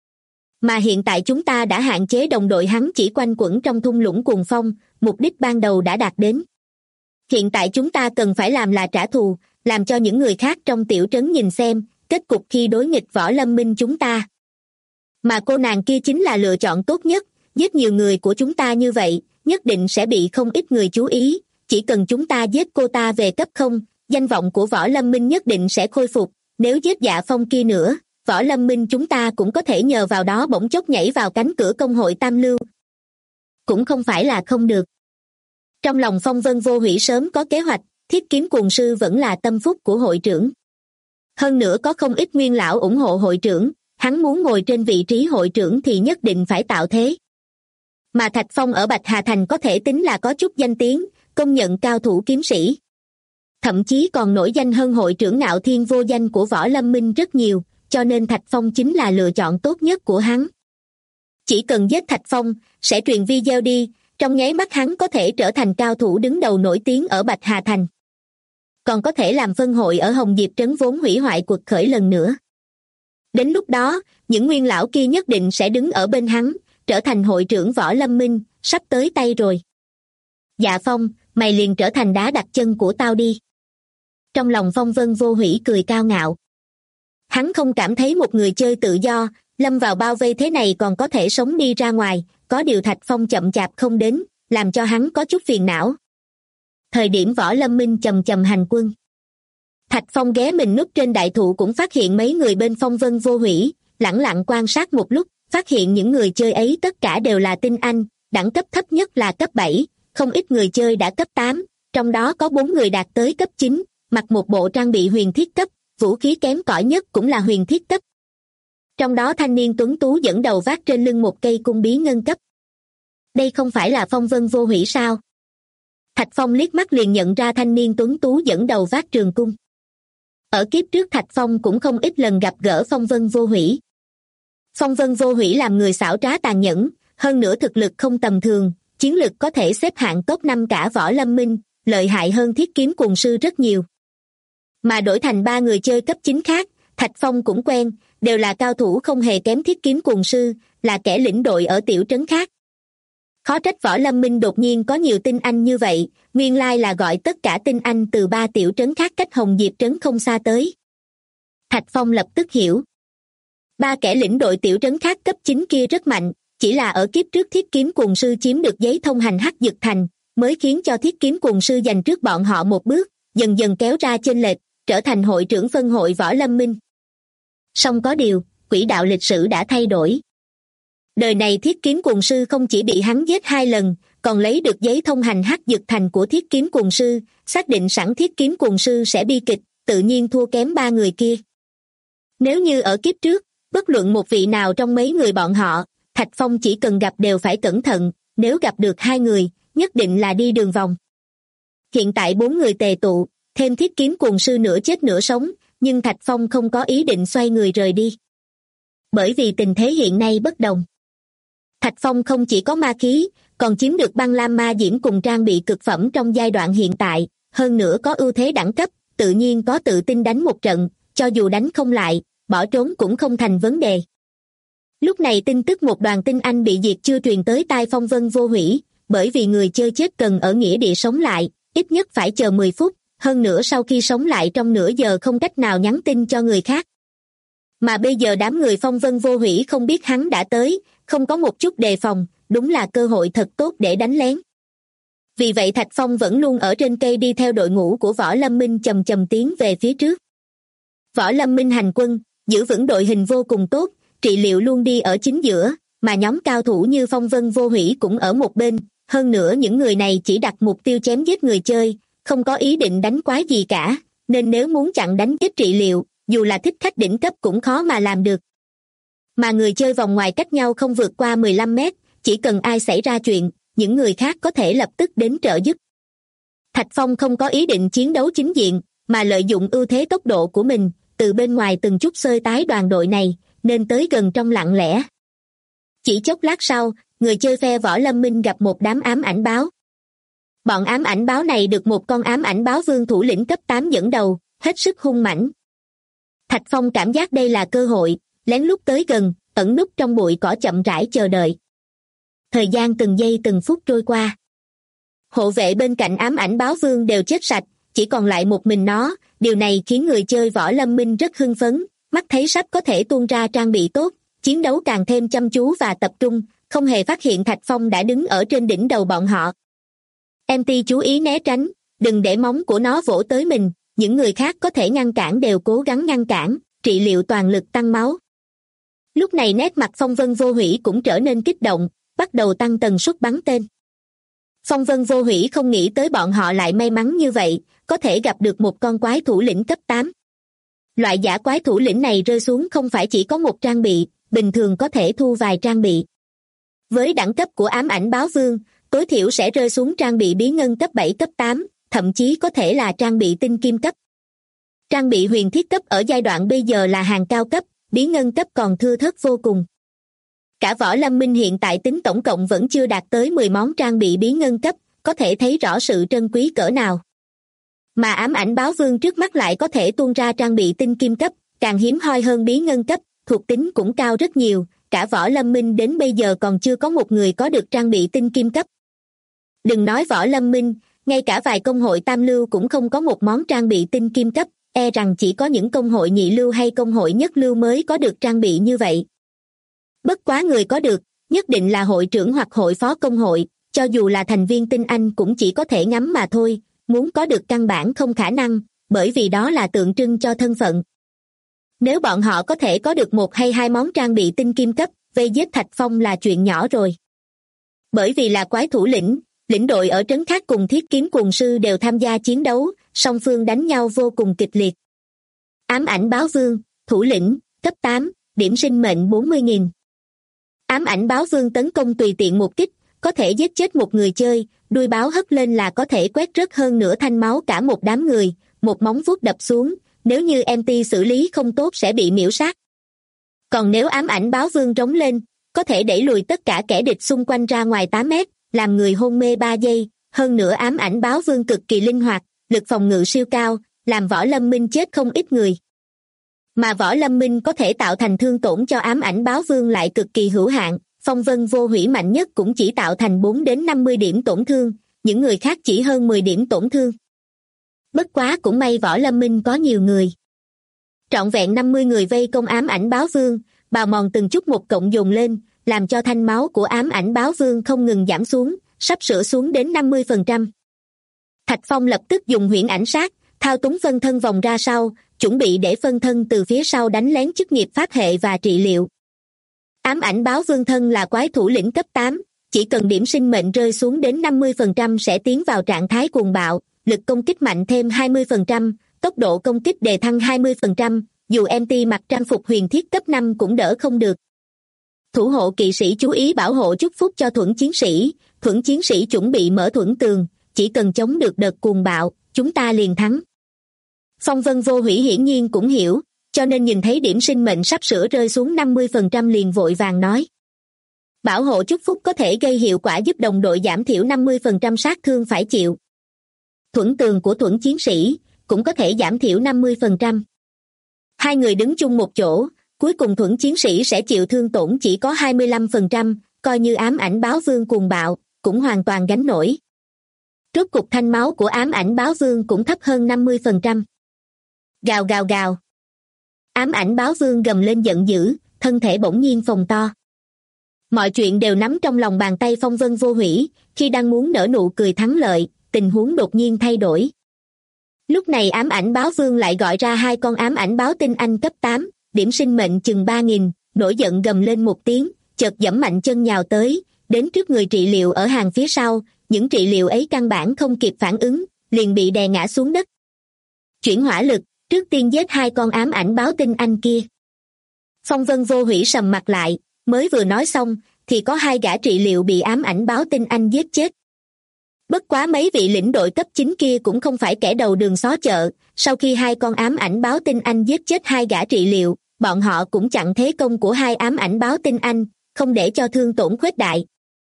Mà hiện tại chúng ta đã hạn chế đồng đội hắn chỉ quanh quẩn trong thung lũng cuồng phong, mục đích ban đầu đã đạt đến. Hiện tại chúng ta cần phải làm là trả thù, làm cho những người khác trong tiểu trấn nhìn xem, kết cục khi đối nghịch Võ Lâm Minh chúng ta. Mà cô nàng kia chính là lựa chọn tốt nhất, giết nhiều người của chúng ta như vậy, nhất định sẽ bị không ít người chú ý, chỉ cần chúng ta giết cô ta về cấp 0, danh vọng của Võ Lâm Minh nhất định sẽ khôi phục, nếu giết Dạ Phong kia nữa, Võ Lâm Minh chúng ta cũng có thể nhờ vào đó bỗng chốc nhảy vào cánh cửa công hội Tam Lưu. Cũng không phải là không được. Trong lòng Phong Vân Vô Hủy sớm có kế hoạch, Thiết Kiếm Cuồng Sư vẫn là tâm phúc của hội trưởng. Hơn nữa có không ít nguyên lão ủng hộ hội trưởng, hắn muốn ngồi trên vị trí hội trưởng thì nhất định phải tạo thế. Mà Thạch Phong ở Bạch Hà Thành có thể tính là có chút danh tiếng, công nhận cao thủ kiếm sĩ. Thậm chí còn nổi danh hơn hội trưởng Ngạo Thiên vô danh của Võ Lâm Minh rất nhiều, cho nên Thạch Phong chính là lựa chọn tốt nhất của hắn. Chỉ cần giết Thạch Phong, sẽ truyền video đi, trong nháy mắt hắn có thể trở thành cao thủ đứng đầu nổi tiếng ở Bạch Hà Thành. Còn có thể làm phân hội ở Hồng Diệp Trấn vốn hủy hoại cuộc khởi lần nữa. Đến lúc đó, những nguyên lão kia nhất định sẽ đứng ở bên hắn, trở thành hội trưởng Võ Lâm Minh, sắp tới tay rồi. Dạ Phong, mày liền trở thành đá đặt chân của tao đi. Trong lòng Phong Vân Vô Hủy cười cao ngạo. Hắn không cảm thấy một người chơi tự do, lâm vào bao vây thế này còn có thể sống đi ra ngoài, có điều Thạch Phong chậm chạp không đến, làm cho hắn có chút phiền não. Thời điểm Võ Lâm Minh chầm hành quân, Thạch Phong ghé mình núp trên đại thụ cũng phát hiện mấy người bên Phong Vân Vô Hủy, lẳng lặng quan sát một lúc, phát hiện những người chơi ấy tất cả đều là tinh anh, đẳng cấp thấp nhất là cấp 7, không ít người chơi đã cấp 8, trong đó có 4 người đạt tới cấp 9, mặc một bộ trang bị huyền thiết cấp, vũ khí kém cỏi nhất cũng là huyền thiết cấp. Trong đó thanh niên tuấn tú dẫn đầu vác trên lưng một cây cung bí ngân cấp. Đây không phải là Phong Vân Vô Hủy sao? Thạch Phong liếc mắt liền nhận ra thanh niên tuấn tú dẫn đầu vác trường cung. Ở kiếp trước Thạch Phong cũng không ít lần gặp gỡ Phong Vân Vô Hủy. Phong Vân Vô Hủy làm người xảo trá tàn nhẫn, hơn nữa thực lực không tầm thường, chiến lực có thể xếp hạng top 5 cả Võ Lâm Minh, lợi hại hơn Thiết Kiếm Cuồng Sư rất nhiều. Mà đổi thành 3 người chơi cấp 9 khác, Thạch Phong cũng quen, đều là cao thủ không hề kém Thiết Kiếm Cuồng Sư, là kẻ lĩnh đội ở tiểu trấn khác. Khó trách Võ Lâm Minh đột nhiên có nhiều tinh anh như vậy, nguyên lai là gọi tất cả tinh anh từ 3 tiểu trấn khác cách Hồng Diệp Trấn không xa tới. Thạch Phong lập tức hiểu. 3 kẻ lĩnh đội tiểu trấn khác cấp 9 kia rất mạnh, chỉ là ở kiếp trước Thiết Kiếm Cuồng Sư chiếm được giấy thông hành Hắc Dực Thành, mới khiến cho Thiết Kiếm Cuồng Sư giành trước bọn họ một bước, dần dần kéo ra chênh lệch, trở thành hội trưởng phân hội Võ Lâm Minh. Song có điều, quỹ đạo lịch sử đã thay đổi. Đời này Thiết Kiếm Cuồng Sư không chỉ bị hắn giết 2 lần, còn lấy được giấy thông hành hắc dực thành của thiết kiếm cuồng sư, xác định sẵn thiết kiếm cuồng sư sẽ bi kịch, tự nhiên thua kém ba người kia. Nếu như ở kiếp trước, bất luận một vị nào trong mấy người bọn họ, Thạch Phong chỉ cần gặp đều phải cẩn thận, nếu gặp được hai người, nhất định là đi đường vòng. Hiện tại bốn người tề tụ, thêm thiết kiếm cuồng sư nửa chết nửa sống, nhưng Thạch Phong không có ý định xoay người rời đi. Bởi vì tình thế hiện nay bất đồng. Thạch Phong không chỉ có ma khí, còn chiếm được băng lam ma diễm cùng trang bị cực phẩm trong giai đoạn hiện tại, hơn nữa có ưu thế đẳng cấp, tự nhiên có tự tin đánh một trận, cho dù đánh không lại, bỏ trốn cũng không thành vấn đề. Lúc này tin tức một đoàn tinh anh bị diệt chưa truyền tới tai Phong Vân Vô Hủy, bởi vì người chơi chết cần ở nghĩa địa sống lại, ít nhất phải chờ 10 phút, hơn nữa sau khi sống lại trong nửa giờ không cách nào nhắn tin cho người khác. Mà bây giờ đám người Phong Vân Vô Hủy không biết hắn đã tới, không có một chút đề phòng, đúng là cơ hội thật tốt để đánh lén. Vì vậy Thạch Phong vẫn luôn ở trên cây đi theo đội ngũ của Võ Lâm Minh chầm chầm tiến về phía trước. Võ Lâm Minh hành quân, giữ vững đội hình vô cùng tốt, trị liệu luôn đi ở chính giữa, mà nhóm cao thủ như Phong Vân Vô Hủy cũng ở một bên, hơn nữa những người này chỉ đặt mục tiêu chém giết người chơi, không có ý định đánh quái gì cả, nên nếu muốn chặn đánh chết trị liệu, dù là thích khách đỉnh cấp cũng khó mà làm được. Mà người chơi vòng ngoài cách nhau không vượt qua 15 mét, chỉ cần ai xảy ra chuyện, những người khác có thể lập tức đến trợ giúp. Thạch Phong không có ý định chiến đấu chính diện, mà lợi dụng ưu thế tốc độ của mình, từ bên ngoài từng chút xơi tái đoàn đội này, nên tới gần trong lặng lẽ. Chỉ chốc lát sau, người chơi phe Võ Lâm Minh gặp một đám ám ảnh báo. Bọn ám ảnh báo này được một con ám ảnh báo vương thủ lĩnh cấp 8 dẫn đầu, hết sức hung mãnh. Thạch Phong cảm giác đây là cơ hội, lén lút tới gần, ẩn núp trong bụi cỏ chậm rãi chờ đợi. Thời gian từng giây từng phút trôi qua. Hộ vệ bên cạnh ám ảnh báo vương đều chết sạch, chỉ còn lại một mình nó, điều này khiến người chơi Võ Lâm Minh rất hưng phấn, mắt thấy sắp có thể tuôn ra trang bị tốt, chiến đấu càng thêm chăm chú và tập trung, không hề phát hiện Thạch Phong đã đứng ở trên đỉnh đầu bọn họ. MT chú ý né tránh, đừng để móng của nó vỗ tới mình, những người khác có thể ngăn cản đều cố gắng ngăn cản, trị liệu toàn lực tăng máu. Lúc này nét mặt Phong Vân Vô Hủy cũng trở nên kích động, bắt đầu tăng tần suất bắn tên. Phong Vân Vô Hủy không nghĩ tới bọn họ lại may mắn như vậy, có thể gặp được một con quái thủ lĩnh cấp 8. Loại giả quái thủ lĩnh này rơi xuống không phải chỉ có một trang bị, bình thường có thể thu vài trang bị. Với đẳng cấp của ám ảnh báo vương, tối thiểu sẽ rơi xuống trang bị bí ngân cấp 7 cấp 8, thậm chí có thể là trang bị tinh kim cấp. Trang bị huyền thiết cấp ở giai đoạn bây giờ là hàng cao cấp, bí ngân cấp còn thưa thớt vô cùng. Cả Võ Lâm Minh hiện tại tính tổng cộng vẫn chưa đạt tới 10 món trang bị bí ngân cấp, có thể thấy rõ sự trân quý cỡ nào. Mà ám ảnh báo vương trước mắt lại có thể tuôn ra trang bị tinh kim cấp, càng hiếm hoi hơn bí ngân cấp, thuộc tính cũng cao rất nhiều, cả Võ Lâm Minh đến bây giờ còn chưa có một người có được trang bị tinh kim cấp. Đừng nói Võ Lâm Minh, ngay cả vài công hội tam lưu cũng không có một món trang bị tinh kim cấp, e rằng chỉ có những công hội nhị lưu hay công hội nhất lưu mới có được trang bị như vậy. Bất quá người có được, nhất định là hội trưởng hoặc hội phó công hội, cho dù là thành viên tinh anh cũng chỉ có thể ngắm mà thôi, muốn có được căn bản không khả năng, bởi vì đó là tượng trưng cho thân phận. Nếu bọn họ có thể có được một hay hai món trang bị tinh kim cấp, vây giết Thạch Phong là chuyện nhỏ rồi. Bởi vì là quái thủ lĩnh, lĩnh đội ở trấn khác cùng thiết kiếm cuồng sư đều tham gia chiến đấu, song phương đánh nhau vô cùng kịch liệt. Ám ảnh báo vương, thủ lĩnh, cấp 8, điểm sinh mệnh 40.000. Ám ảnh báo vương tấn công tùy tiện một kích, có thể giết chết một người chơi, đuôi báo hất lên là có thể quét rớt hơn nửa thanh máu cả một đám người, một móng vuốt đập xuống, nếu như MT xử lý không tốt sẽ bị miễu sát. Còn nếu ám ảnh báo vương rống lên, có thể đẩy lùi tất cả kẻ địch xung quanh ra ngoài 8 mét, làm người hôn mê 3 giây, hơn nữa ám ảnh báo vương cực kỳ linh hoạt, lực phòng ngự siêu cao, làm Võ Lâm Minh chết không ít người. Mà Võ Lâm Minh có thể tạo thành thương tổn cho ám ảnh báo vương lại cực kỳ hữu hạn, Phong Vân Vô Hủy mạnh nhất cũng chỉ tạo thành 4 đến 50 điểm tổn thương, những người khác chỉ hơn 10 điểm tổn thương. Bất quá cũng may Võ Lâm Minh có nhiều người. Trọn vẹn 50 người vây công ám ảnh báo vương, bào mòn từng chút một cộng dồn lên, làm cho thanh máu của ám ảnh báo vương không ngừng giảm xuống, sắp sửa xuống đến 50%. Thạch Phong lập tức dùng huyễn ảnh sát, thao túng phân thân vòng ra sau, chuẩn bị để phân thân từ phía sau đánh lén chức nghiệp pháp hệ và trị liệu. Ám ảnh báo vương thân là quái thủ lĩnh cấp 8, chỉ cần điểm sinh mệnh rơi xuống đến 50% sẽ tiến vào trạng thái cuồng bạo, lực công kích mạnh thêm 20%, tốc độ công kích đề thăng 20%, dù MT mặc trang phục huyền thiết cấp 5 cũng đỡ không được. Thủ hộ kỵ sĩ chú ý bảo hộ chúc phúc cho thuẫn chiến sĩ chuẩn bị mở thuẫn tường, chỉ cần chống được đợt cuồng bạo, chúng ta liền thắng. Phong Vân Vô Hủy hiển nhiên cũng hiểu, cho nên nhìn thấy điểm sinh mệnh sắp sửa rơi xuống 50% liền vội vàng nói. Bảo hộ chúc phúc có thể gây hiệu quả giúp đồng đội giảm thiểu 50% sát thương phải chịu. Thuẫn tường của thuẫn chiến sĩ cũng có thể giảm thiểu 50%. Hai người đứng chung một chỗ, cuối cùng thuẫn chiến sĩ sẽ chịu thương tổn chỉ có 25%, coi như ám ảnh báo vương cuồng bạo, cũng hoàn toàn gánh nổi. Rốt cục thanh máu của ám ảnh báo vương cũng thấp hơn 50%. Gào gào gào. Ám ảnh báo vương gầm lên giận dữ, thân thể bỗng nhiên phồng to. Mọi chuyện đều nắm trong lòng bàn tay Phong Vân Vô Hủy, khi đang muốn nở nụ cười thắng lợi, tình huống đột nhiên thay đổi. Lúc này ám ảnh báo vương lại gọi ra hai con ám ảnh báo tinh anh cấp 8, điểm sinh mệnh chừng 3.000, nổi giận gầm lên một tiếng, chợt giẫm mạnh chân nhào tới, đến trước người trị liệu ở hàng phía sau, những trị liệu ấy căn bản không kịp phản ứng, liền bị đè ngã xuống đất. Chuyển hỏa lực, trước tiên giết hai con ám ảnh báo tinh anh kia. Phong Vân Vô Hủy sầm mặt lại, mới vừa nói xong, thì có hai gã trị liệu bị ám ảnh báo tinh anh giết chết. Bất quá mấy vị lĩnh đội cấp 9 kia cũng không phải kẻ đầu đường xó chợ, sau khi hai con ám ảnh báo tinh anh giết chết hai gã trị liệu, bọn họ cũng chặn thế công của hai ám ảnh báo tinh anh, không để cho thương tổn khuếch đại.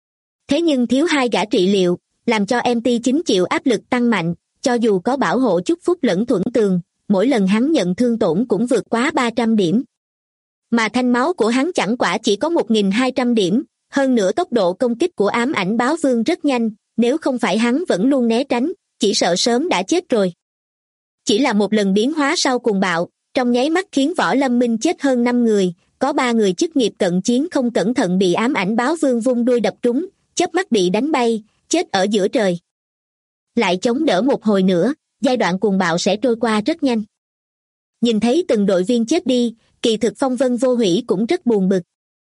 Thế nhưng thiếu hai gã trị liệu, làm cho MT9 chịu áp lực tăng mạnh, cho dù có bảo hộ chúc phúc lẫn thuẫn tường, mỗi lần hắn nhận thương tổn cũng vượt quá 300 điểm. Mà thanh máu của hắn chẳng quả chỉ có 1.200 điểm, hơn nữa tốc độ công kích của ám ảnh báo vương rất nhanh, nếu không phải hắn vẫn luôn né tránh, chỉ sợ sớm đã chết rồi. Chỉ là một lần biến hóa sau cuồng bạo, trong nháy mắt khiến Võ Lâm Minh chết hơn 5 người, có 3 người chức nghiệp cận chiến không cẩn thận bị ám ảnh báo vương vung đuôi đập trúng, chớp mắt bị đánh bay, chết ở giữa trời. Lại chống đỡ một hồi nữa, giai đoạn cuồng bạo sẽ trôi qua rất nhanh. Nhìn thấy từng đội viên chết đi, kỳ thực Phong Vân Vô Hủy cũng rất buồn bực.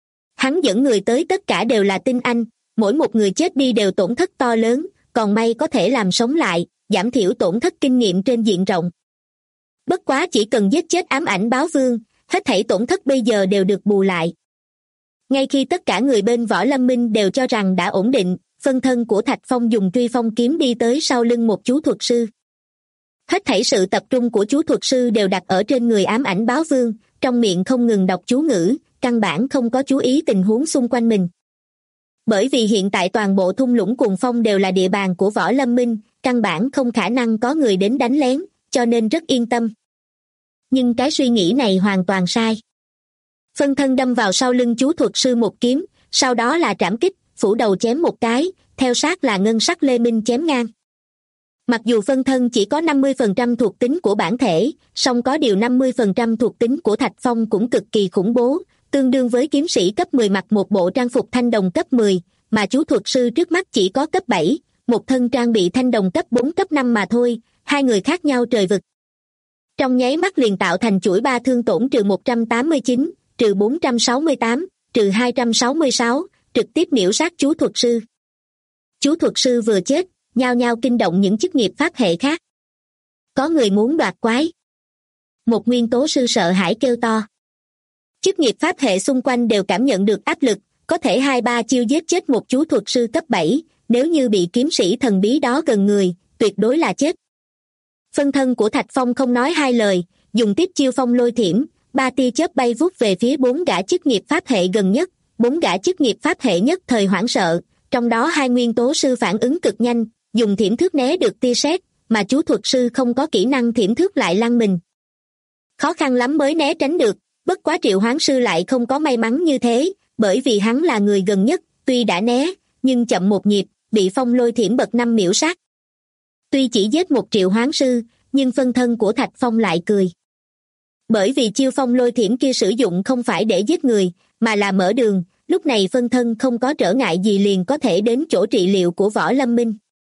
Hắn dẫn người tới tất cả đều là tinh anh, mỗi một người chết đi đều tổn thất to lớn, còn may có thể làm sống lại, giảm thiểu tổn thất kinh nghiệm trên diện rộng. Bất quá chỉ cần giết chết ám ảnh báo vương, hết thảy tổn thất bây giờ đều được bù lại. Ngay khi tất cả người bên Võ Lâm Minh đều cho rằng đã ổn định, phân thân của Thạch Phong dùng truy phong kiếm đi tới sau lưng một chú thuật sư. Hết thảy sự tập trung của chú thuật sư đều đặt ở trên người ám ảnh báo vương, trong miệng không ngừng đọc chú ngữ, căn bản không có chú ý tình huống xung quanh mình. Bởi vì hiện tại toàn bộ thung lũng cuồng phong đều là địa bàn của Võ Lâm Minh, căn bản không khả năng có người đến đánh lén, cho nên rất yên tâm. Nhưng cái suy nghĩ này hoàn toàn sai. Phân thân đâm vào sau lưng chú thuật sư một kiếm, sau đó là trảm kích, phủ đầu chém một cái, theo sát là ngân sắc lê minh chém ngang. Mặc dù phân thân chỉ có 50% thuộc tính của bản thể, song có điều 50% thuộc tính của Thạch Phong cũng cực kỳ khủng bố, tương đương với kiếm sĩ cấp 10 mặc một bộ trang phục thanh đồng cấp 10, mà chú thuật sư trước mắt chỉ có cấp 7, một thân trang bị thanh đồng cấp 4 cấp 5 mà thôi, hai người khác nhau trời vực. Trong nháy mắt liền tạo thành chuỗi 3 thương tổn trừ 189, trừ 468, trừ 266, trực tiếp miểu sát chú thuật sư. Chú thuật sư vừa chết, nhao nhao kinh động những chức nghiệp pháp hệ khác. Có người muốn đoạt quái. Một nguyên tố sư sợ hãi kêu to. Chức nghiệp pháp hệ xung quanh đều cảm nhận được áp lực, có thể 2-3 chiêu giết chết một chú thuật sư cấp 7, nếu như bị kiếm sĩ thần bí đó gần người, tuyệt đối là chết. Phân thân của Thạch Phong không nói hai lời, dùng tiếp chiêu phong lôi thiểm, 3 tia chớp bay vút về phía 4 gã chức nghiệp pháp hệ gần nhất, 4 gã chức nghiệp pháp hệ nhất thời hoảng sợ, trong đó 2 nguyên tố sư phản ứng cực nhanh, dùng thiểm thước né được tia sét, mà chú thuật sư không có kỹ năng thiểm thước lại lăn mình. Khó khăn lắm mới né tránh được, bất quá Triệu Hoán sư lại không có may mắn như thế, bởi vì hắn là người gần nhất, tuy đã né, nhưng chậm một nhịp, bị phong lôi thiểm bậc 5 miểu sát. Tuy chỉ giết một Triệu Hoán sư, nhưng phân thân của Thạch Phong lại cười. Bởi vì chiêu phong lôi thiểm kia sử dụng không phải để giết người, mà là mở đường, lúc này phân thân không có trở ngại gì liền có thể đến chỗ trị liệu của Võ Lâm Minh.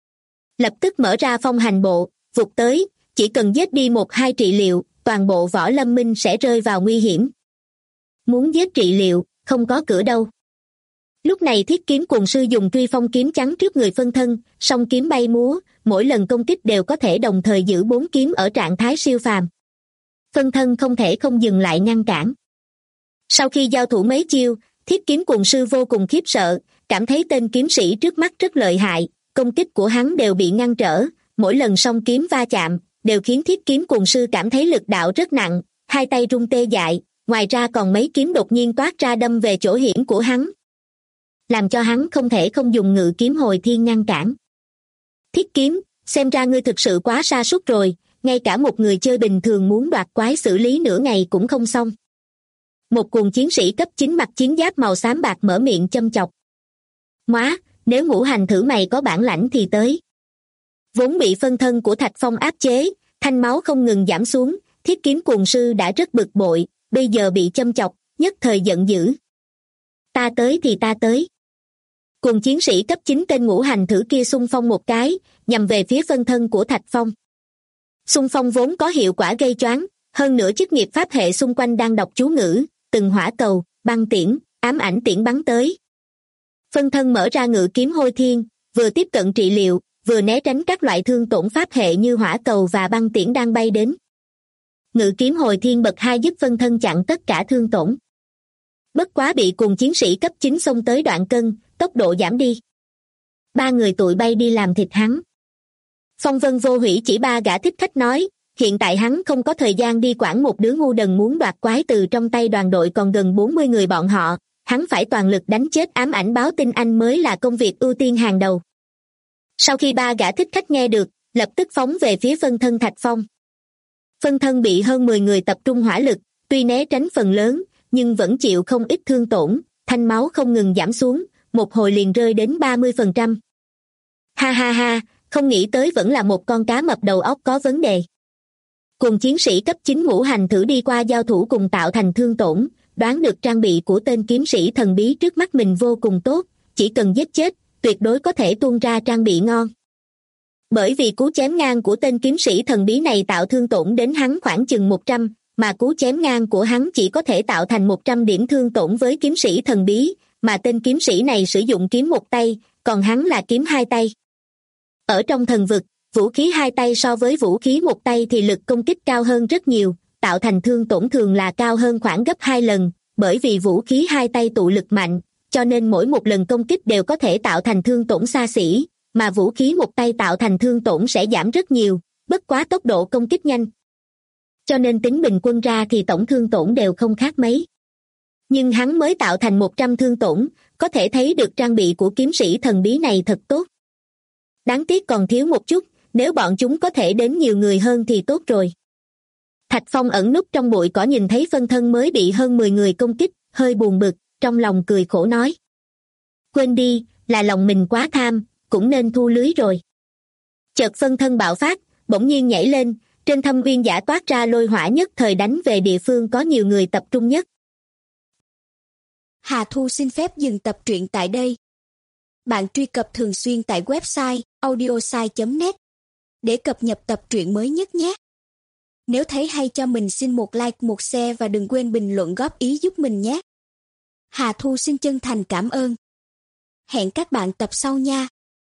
Lập tức mở ra phong hành bộ, vụt tới, chỉ cần giết đi 1-2 trị liệu, toàn bộ Võ Lâm Minh sẽ rơi vào nguy hiểm. Muốn giết trị liệu, không có cửa đâu. Lúc này Thiết Kiếm Cuồng Sư dùng Truy Phong kiếm chắn trước người phân thân, song kiếm bay múa, mỗi lần công kích đều có thể đồng thời giữ 4 kiếm ở trạng thái siêu phàm. Phân thân không thể không dừng lại ngăn cản. Sau khi giao thủ mấy chiêu, Thiết Kiếm Cuồng Sư vô cùng khiếp sợ, cảm thấy tên kiếm sĩ trước mắt rất lợi hại, công kích của hắn đều bị ngăn trở, mỗi lần song kiếm va chạm, đều khiến Thiết Kiếm Cuồng Sư cảm thấy lực đạo rất nặng, hai tay run tê dại, ngoài ra còn mấy kiếm đột nhiên toát ra đâm về chỗ hiểm của hắn, làm cho hắn không thể không dùng Ngự Kiếm Hồi Thiên ngăn cản. Thiết Kiếm, xem ra ngươi thực sự quá sa sút rồi, ngay cả một người chơi bình thường muốn đoạt quái xử lý nửa ngày cũng không xong. Một cuồng chiến sĩ cấp 9 mặc chiến giáp màu xám bạc mở miệng châm chọc. Móa, nếu Ngũ Hành thử mày có bản lãnh thì tới. Vốn bị phân thân của Thạch Phong áp chế, thanh máu không ngừng giảm xuống, Thiết Kiếm Cuồng Sư đã rất bực bội, bây giờ bị châm chọc, nhất thời giận dữ. Ta tới thì ta tới. Cuồng chiến sĩ cấp 9 tên Ngũ Hành thử kia xung phong một cái, nhằm về phía phân thân của Thạch Phong. Xung phong vốn có hiệu quả gây choáng, hơn nữa chức nghiệp pháp hệ xung quanh đang đọc chú ngữ, từng hỏa cầu, băng tiễn, ám ảnh tiễn bắn tới. Phân thân mở ra Ngự Kiếm Hồi Thiên, vừa tiếp cận trị liệu, vừa né tránh các loại thương tổn pháp hệ như hỏa cầu và băng tiễn đang bay đến. Ngự Kiếm Hồi Thiên bậc 2 giúp phân thân chặn tất cả thương tổn. Bất quá bị cùng chiến sĩ cấp 9 xông tới đoạn cân, tốc độ giảm đi. 3 người tụi bay đi làm thịt hắn. Phong Vân Vô Hủy chỉ 3 gã thích khách nói, hiện tại hắn không có thời gian đi quản một đứa ngu đần muốn đoạt quái từ trong tay đoàn đội còn gần 40 người bọn họ, hắn phải toàn lực đánh chết ám ảnh báo tin anh mới là công việc ưu tiên hàng đầu. Sau khi 3 gã thích khách nghe được, lập tức phóng về phía phân thân Thạch Phong. Phân thân bị hơn 10 người tập trung hỏa lực, tuy né tránh phần lớn, nhưng vẫn chịu không ít thương tổn, thanh máu không ngừng giảm xuống, một hồi liền rơi đến 30%. Ha ha ha, không nghĩ tới vẫn là một con cá mập đầu óc có vấn đề. Cùng chiến sĩ cấp 9 Ngũ Hành thử đi qua giao thủ cùng tạo thành thương tổn, đoán được trang bị của tên kiếm sĩ thần bí trước mắt mình vô cùng tốt, chỉ cần giết chết, tuyệt đối có thể tuôn ra trang bị ngon. Bởi vì cú chém ngang của tên kiếm sĩ thần bí này tạo thương tổn đến hắn khoảng chừng 100, mà cú chém ngang của hắn chỉ có thể tạo thành 100 điểm thương tổn với kiếm sĩ thần bí, mà tên kiếm sĩ này sử dụng kiếm một tay, còn hắn là kiếm hai tay. Ở trong thần vực, vũ khí hai tay so với vũ khí một tay thì lực công kích cao hơn rất nhiều, tạo thành thương tổn thường là cao hơn khoảng gấp 2 lần, bởi vì vũ khí hai tay tụ lực mạnh, cho nên mỗi một lần công kích đều có thể tạo thành thương tổn xa xỉ, mà vũ khí một tay tạo thành thương tổn sẽ giảm rất nhiều, bất quá tốc độ công kích nhanh. Cho nên tính bình quân ra thì tổng thương tổn đều không khác mấy. Nhưng hắn mới tạo thành 100 thương tổn, có thể thấy được trang bị của kiếm sĩ thần bí này thật tốt. Đáng tiếc còn thiếu một chút, nếu bọn chúng có thể đến nhiều người hơn thì tốt rồi. Thạch Phong ẩn núp trong bụi cỏ nhìn thấy phân thân mới bị hơn 10 người công kích, hơi buồn bực, trong lòng cười khổ nói. Quên đi, là lòng mình quá tham, cũng nên thu lưới rồi. Chợt phân thân bạo phát, bỗng nhiên nhảy lên, trên Thâm Uyên Giả toát ra lôi hỏa nhất thời đánh về địa phương có nhiều người tập trung nhất. Hà Thu xin phép dừng tập truyện tại đây. Bạn truy cập thường xuyên tại website audiosai.net để cập nhật tập truyện mới nhất nhé. Nếu thấy hay cho mình xin một like, một share và đừng quên bình luận góp ý giúp mình nhé. Hà Thu xin chân thành cảm ơn. Hẹn các bạn tập sau nha.